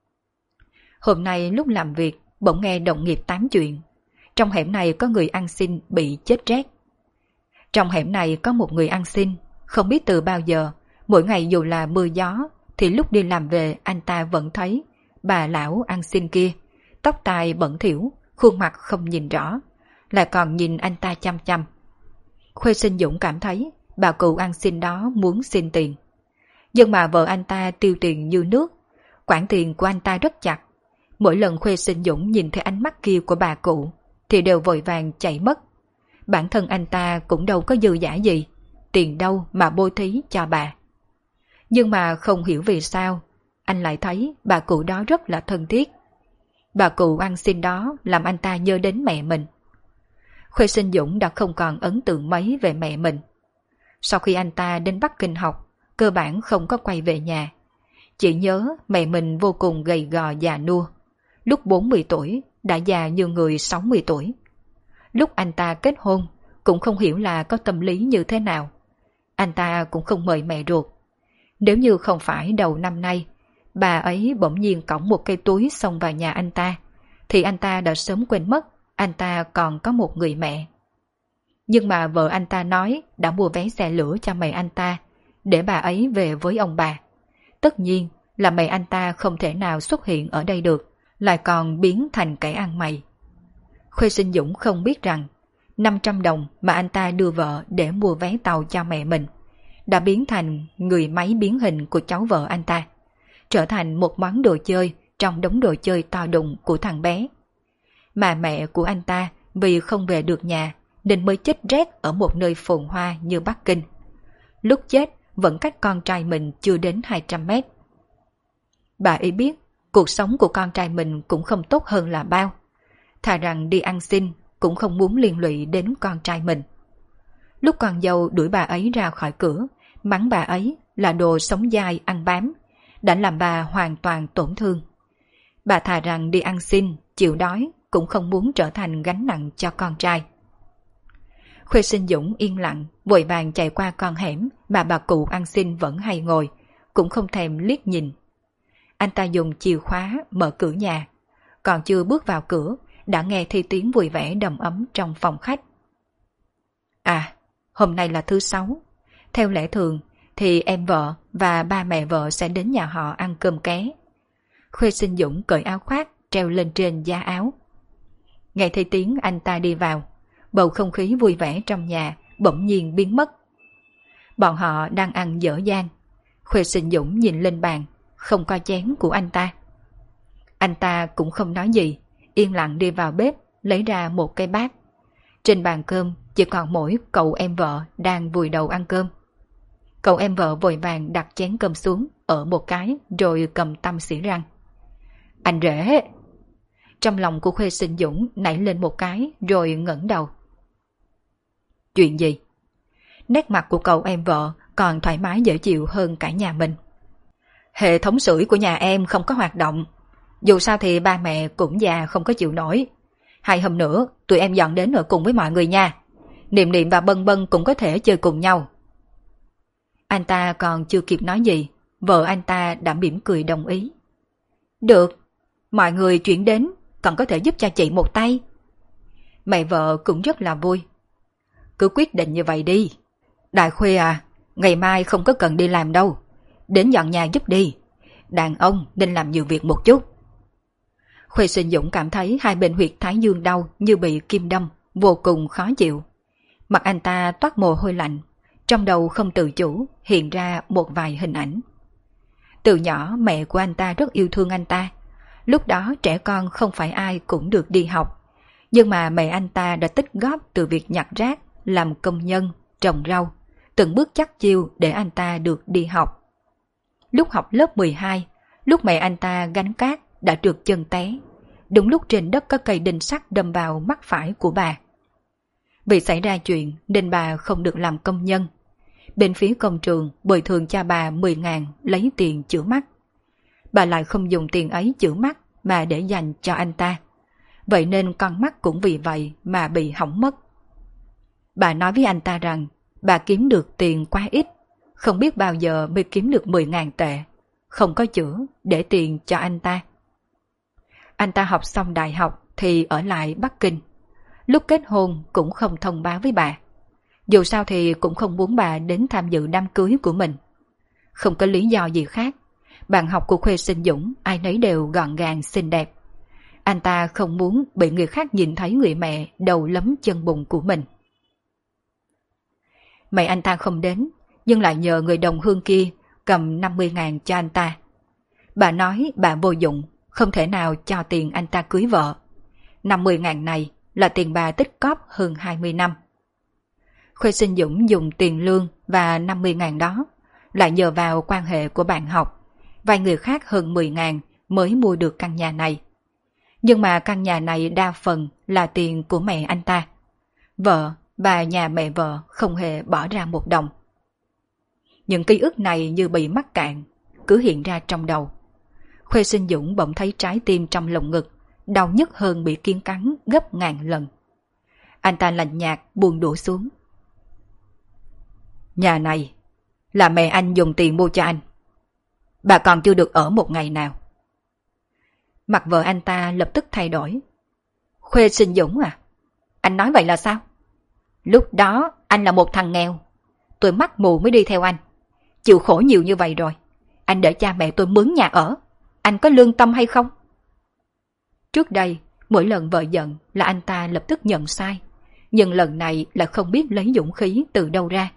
Hôm nay lúc làm việc bỗng nghe đồng nghiệp tám chuyện. Trong hẻm này có người ăn xin bị chết rét. Trong hẻm này có một người ăn xin, không biết từ bao giờ, mỗi ngày dù là mưa gió thì lúc đi làm về anh ta vẫn thấy bà lão ăn xin kia, tóc tai bẩn thỉu, khuôn mặt không nhìn rõ, lại còn nhìn anh ta chăm chăm. Khuê Sinh Dũng cảm thấy bà cụ ăn xin đó muốn xin tiền. Nhưng mà vợ anh ta tiêu tiền như nước, khoản tiền của anh ta rất chặt. Mỗi lần Khuê Sinh Dũng nhìn thấy ánh mắt kia của bà cụ thì đều vội vàng chạy mất. Bản thân anh ta cũng đâu có dư dả gì, tiền đâu mà bố thí cho bà. Nhưng mà không hiểu vì sao, anh lại thấy bà cụ đó rất là thân thiết. Bà cụ ăn xin đó làm anh ta nhớ đến mẹ mình. Khuê Sinh Dũng đã không còn ấn tượng mấy về mẹ mình. Sau khi anh ta đến Bắc Kinh học, cơ bản không có quay về nhà. Chỉ nhớ mẹ mình vô cùng gầy gò già nua. Lúc 40 tuổi đã già như người 60 tuổi. Lúc anh ta kết hôn cũng không hiểu là có tâm lý như thế nào. Anh ta cũng không mời mẹ ruột. Nếu như không phải đầu năm nay bà ấy bỗng nhiên cõng một cây túi xông vào nhà anh ta, thì anh ta đã sớm quên mất anh ta còn có một người mẹ. Nhưng mà vợ anh ta nói đã mua vé xe lửa cho mẹ anh ta để bà ấy về với ông bà. Tất nhiên là mẹ anh ta không thể nào xuất hiện ở đây được, lại còn biến thành kẻ ăn mày. Khuê Sinh Dũng không biết rằng 500 đồng mà anh ta đưa vợ để mua vé tàu cho mẹ mình đã biến thành người máy biến hình của cháu vợ anh ta, trở thành một món đồ chơi trong đống đồ chơi to đùng của thằng bé. Mà mẹ của anh ta vì không về được nhà nên mới chết rét ở một nơi phồn hoa như Bắc Kinh. Lúc chết vẫn cách con trai mình chưa đến 200 mét. Bà ấy biết cuộc sống của con trai mình cũng không tốt hơn là bao. Thà rằng đi ăn xin cũng không muốn liên lụy đến con trai mình. Lúc con dâu đuổi bà ấy ra khỏi cửa, mắng bà ấy là đồ sống dai ăn bám, đã làm bà hoàn toàn tổn thương. Bà thà rằng đi ăn xin, chịu đói, cũng không muốn trở thành gánh nặng cho con trai. Khuê Sinh Dũng yên lặng, vội vàng chạy qua con hẻm mà bà cụ ăn xin vẫn hay ngồi, cũng không thèm liếc nhìn. Anh ta dùng chìa khóa mở cửa nhà, còn chưa bước vào cửa đã nghe thấy tiếng vui vẻ đầm ấm trong phòng khách. À, hôm nay là thứ Sáu. Theo lẽ thường thì em vợ và ba mẹ vợ sẽ đến nhà họ ăn cơm ké. Khuê Sinh Dũng cởi áo khoác treo lên trên giá áo. Nghe thấy tiếng anh ta đi vào, bầu không khí vui vẻ trong nhà bỗng nhiên biến mất. Bọn họ đang ăn dở dang. Khuê Sinh Dũng nhìn lên bàn, không có chén của anh ta. Anh ta cũng không nói gì, yên lặng đi vào bếp lấy ra một cái bát. Trên bàn cơm chỉ còn mỗi cậu em vợ đang vùi đầu ăn cơm. Cậu em vợ vội vàng đặt chén cơm xuống ở một cái rồi cầm tăm xỉ răng. Anh rể! Trong lòng của Khuê Sinh Dũng nảy lên một cái rồi ngẩng đầu. Chuyện gì? Nét mặt của cậu em vợ còn thoải mái dễ chịu hơn cả nhà mình. Hệ thống sưởi của nhà em không có hoạt động. Dù sao thì ba mẹ cũng già không có chịu nổi. 2 hôm nữa tụi em dọn đến ở cùng với mọi người nha. Niệm Niệm và Bân Bân cũng có thể chơi cùng nhau. Anh ta còn chưa kịp nói gì, vợ anh ta đã mỉm cười đồng ý. Được, mọi người chuyển đến, còn có thể giúp cho chị một tay. Mẹ vợ cũng rất là vui. Cứ quyết định như vậy đi. Đại Khuê à, ngày mai không có cần đi làm đâu. Đến dọn nhà giúp đi. Đàn ông nên làm nhiều việc một chút. Khuê Sinh Dũng cảm thấy hai bên huyệt thái dương đau như bị kim đâm, vô cùng khó chịu. Mặt anh ta toát mồ hôi lạnh, trong đầu không tự chủ hiện ra một vài hình ảnh. Từ nhỏ mẹ của anh ta rất yêu thương anh ta. Lúc đó trẻ con không phải ai cũng được đi học. Nhưng mà mẹ anh ta đã tích góp từ việc nhặt rác, làm công nhân, trồng rau, từng bước chắc chiêu để anh ta được đi học. Lúc học lớp 12, lúc mẹ anh ta gánh cát đã trượt chân té. Đúng lúc trên đất có cây đinh sắt đâm vào mắt phải của bà. Vì xảy ra chuyện nên bà không được làm công nhân. Bên phía công trường bồi thường cho bà 10.000 lấy tiền chữa mắt. Bà lại không dùng tiền ấy chữa mắt mà để dành cho anh ta. Vậy nên con mắt cũng vì vậy mà bị hỏng mất. Bà nói với anh ta rằng bà kiếm được tiền quá ít, không biết bao giờ mới kiếm được 10.000 tệ. Không có chữa để tiền cho anh ta. Anh ta học xong đại học thì ở lại Bắc Kinh. Lúc kết hôn cũng không thông báo với bà. Dù sao thì cũng không muốn bà đến tham dự đám cưới của mình. Không có lý do gì khác. Bạn học của Khuê Sinh Dũng ai nấy đều gọn gàng xinh đẹp. Anh ta không muốn bị người khác nhìn thấy người mẹ đầu lấm chân bùn của mình. Mẹ anh ta không đến, nhưng lại nhờ người đồng hương kia cầm 50.000 cho anh ta. Bà nói bà vô dụng, không thể nào cho tiền anh ta cưới vợ. 50.000 này là tiền bà tích cóp hơn 20 năm. Khuê Sinh Dũng dùng tiền lương và 50.000 đó, lại nhờ vào quan hệ của bạn học, vay người khác hơn 10.000 mới mua được căn nhà này. Nhưng mà căn nhà này đa phần là tiền của mẹ anh ta. Vợ và nhà mẹ vợ không hề bỏ ra một đồng. Những ký ức này như bị mắc cạn, cứ hiện ra trong đầu. Khuê Sinh Dũng bỗng thấy trái tim trong lồng ngực đau nhức hơn bị kiến cắn gấp ngàn lần. Anh ta lạnh nhạt buông đũa xuống. Nhà này là mẹ anh dùng tiền mua cho anh. Bà còn chưa được ở một ngày nào. Mặt vợ anh ta lập tức thay đổi. Khuê Sinh Dũng à? Anh nói vậy là sao? Lúc đó anh là một thằng nghèo. Tôi mắt mù mới đi theo anh. Chịu khổ nhiều như vậy rồi. Anh để cha mẹ tôi mướn nhà ở. Anh có lương tâm hay không? Trước đây, mỗi lần vợ giận là anh ta lập tức nhận sai. Nhưng lần này là không biết lấy dũng khí từ đâu ra.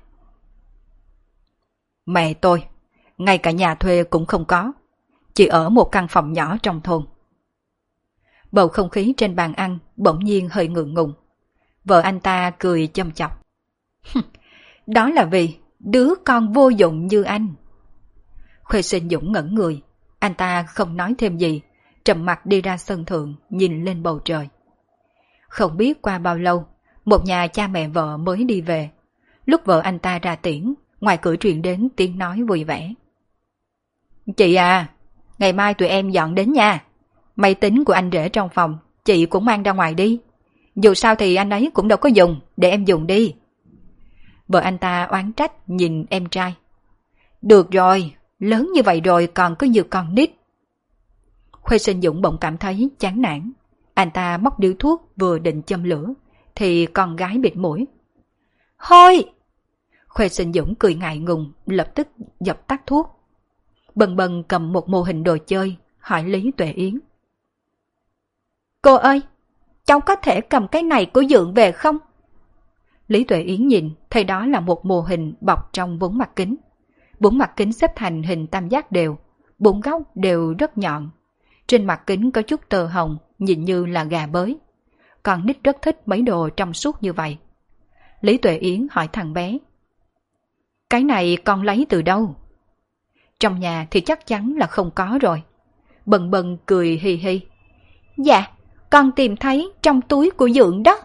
Mẹ tôi, ngay cả nhà thuê cũng không có. Chỉ ở một căn phòng nhỏ trong thôn. Bầu không khí trên bàn ăn bỗng nhiên hơi ngượng ngùng. Vợ anh ta cười châm chọc. Đó là vì đứa con vô dụng như anh. Khuê Sinh Dũng ngẩn người. Anh ta không nói thêm gì, trầm mặc đi ra sân thượng nhìn lên bầu trời. Không biết qua bao lâu, một nhà cha mẹ vợ mới đi về. Lúc vợ anh ta ra tiễn, ngoài cửa truyền đến tiếng nói vui vẻ. Chị à, ngày mai tụi em dọn đến nha. Máy tính của anh rể trong phòng, chị cũng mang ra ngoài đi. Dù sao thì anh ấy cũng đâu có dùng, để em dùng đi. Vợ anh ta oán trách nhìn em trai. Được rồi, lớn như vậy rồi còn cứ như con nít. Khuê Sinh Dũng bỗng cảm thấy chán nản. Anh ta móc điếu thuốc vừa định châm lửa, thì con gái bịt mũi. Hôi! Khuê Sinh Dũng cười ngại ngùng, lập tức dập tắt thuốc. Bần bần cầm một mô hình đồ chơi, hỏi Lý Tuệ Yến. Cô ơi, cháu có thể cầm cái này của Dượng về không? Lý Tuệ Yến nhìn, thấy đó là một mô hình bọc trong 4 mặt kính. 4 mặt kính xếp thành hình tam giác đều, 4 góc đều rất nhọn. Trên mặt kính có chút tơ hồng, nhìn như là gà bới. con nít rất thích mấy đồ trong suốt như vậy. Lý Tuệ Yến hỏi thằng bé. Cái này con lấy từ đâu? Trong nhà thì chắc chắn là không có rồi. Bần Bần cười hi hi. Dạ, con tìm thấy trong túi của Dượng đó.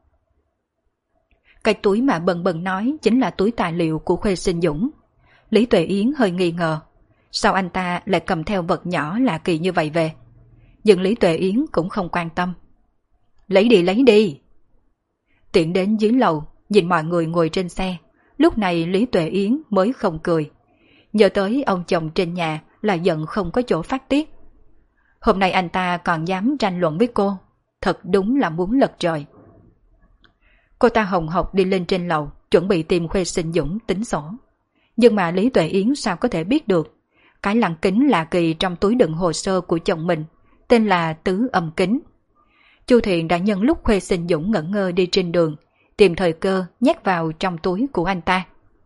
Cái túi mà Bần Bần nói chính là túi tài liệu của Khuê Sinh Dũng. Lý Tuệ Yến hơi nghi ngờ. Sao anh ta lại cầm theo vật nhỏ lạ kỳ như vậy về? Nhưng Lý Tuệ Yến cũng không quan tâm. Lấy đi. Tiện đến dưới lầu, nhìn mọi người ngồi trên xe. Lúc này Lý Tuệ Yến mới không cười. Nhớ tới ông chồng trên nhà là giận không có chỗ phát tiết. Hôm nay anh ta còn dám tranh luận với cô. Thật đúng là muốn lật trời. Cô ta hồng hộc đi lên trên lầu, chuẩn bị tìm Khuê Sinh Dũng tính sổ. Nhưng mà Lý Tuệ Yến sao có thể biết được? Cái lăng kính lạ kỳ trong túi đựng hồ sơ của chồng mình, tên là Tứ Âm Kính. Chu Thiện đã nhân lúc Khuê Sinh Dũng ngẩn ngơ đi trên đường, tìm thời cơ nhét vào trong túi của anh ta.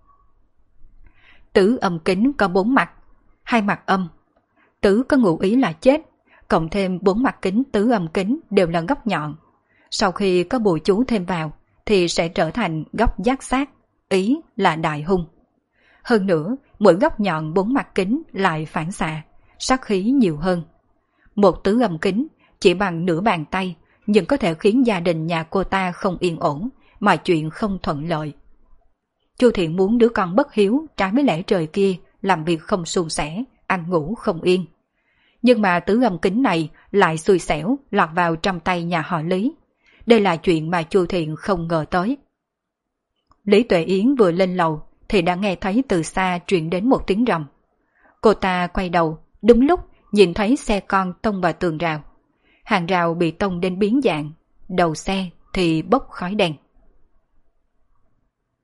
Tứ Âm Kính có 4 mặt, 2 mặt âm. Tứ có ngụ ý là chết, cộng thêm 4 mặt kính tứ âm kính đều là góc nhọn. Sau khi có bùa chú thêm vào thì sẽ trở thành góc giác sát, ý là đại hung. Hơn nữa, mỗi góc nhọn 4 mặt kính lại phản xạ, sát khí nhiều hơn. Một tứ âm kính chỉ bằng nửa bàn tay, nhưng có thể khiến gia đình nhà cô ta không yên ổn, mọi chuyện không thuận lợi. Chu Thiện muốn đứa con bất hiếu trái với lẽ trời kia làm việc không suôn sẻ, ăn ngủ không yên. Nhưng mà tứ âm kính này lại xui xẻo lọt vào trong tay nhà họ Lý. Đây là chuyện mà Chu Thiện không ngờ tới. Lý Tuệ Yến vừa lên lầu thì đã nghe thấy từ xa truyền đến một tiếng rầm. Cô ta quay đầu, đúng lúc nhìn thấy xe con tông vào tường rào. Hàng rào bị tông đến biến dạng, đầu xe thì bốc khói đen.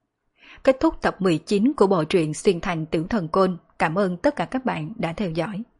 Kết thúc tập 19 của bộ truyện Xuyên Thành Tiểu Thần Côn. Cảm ơn tất cả các bạn đã theo dõi.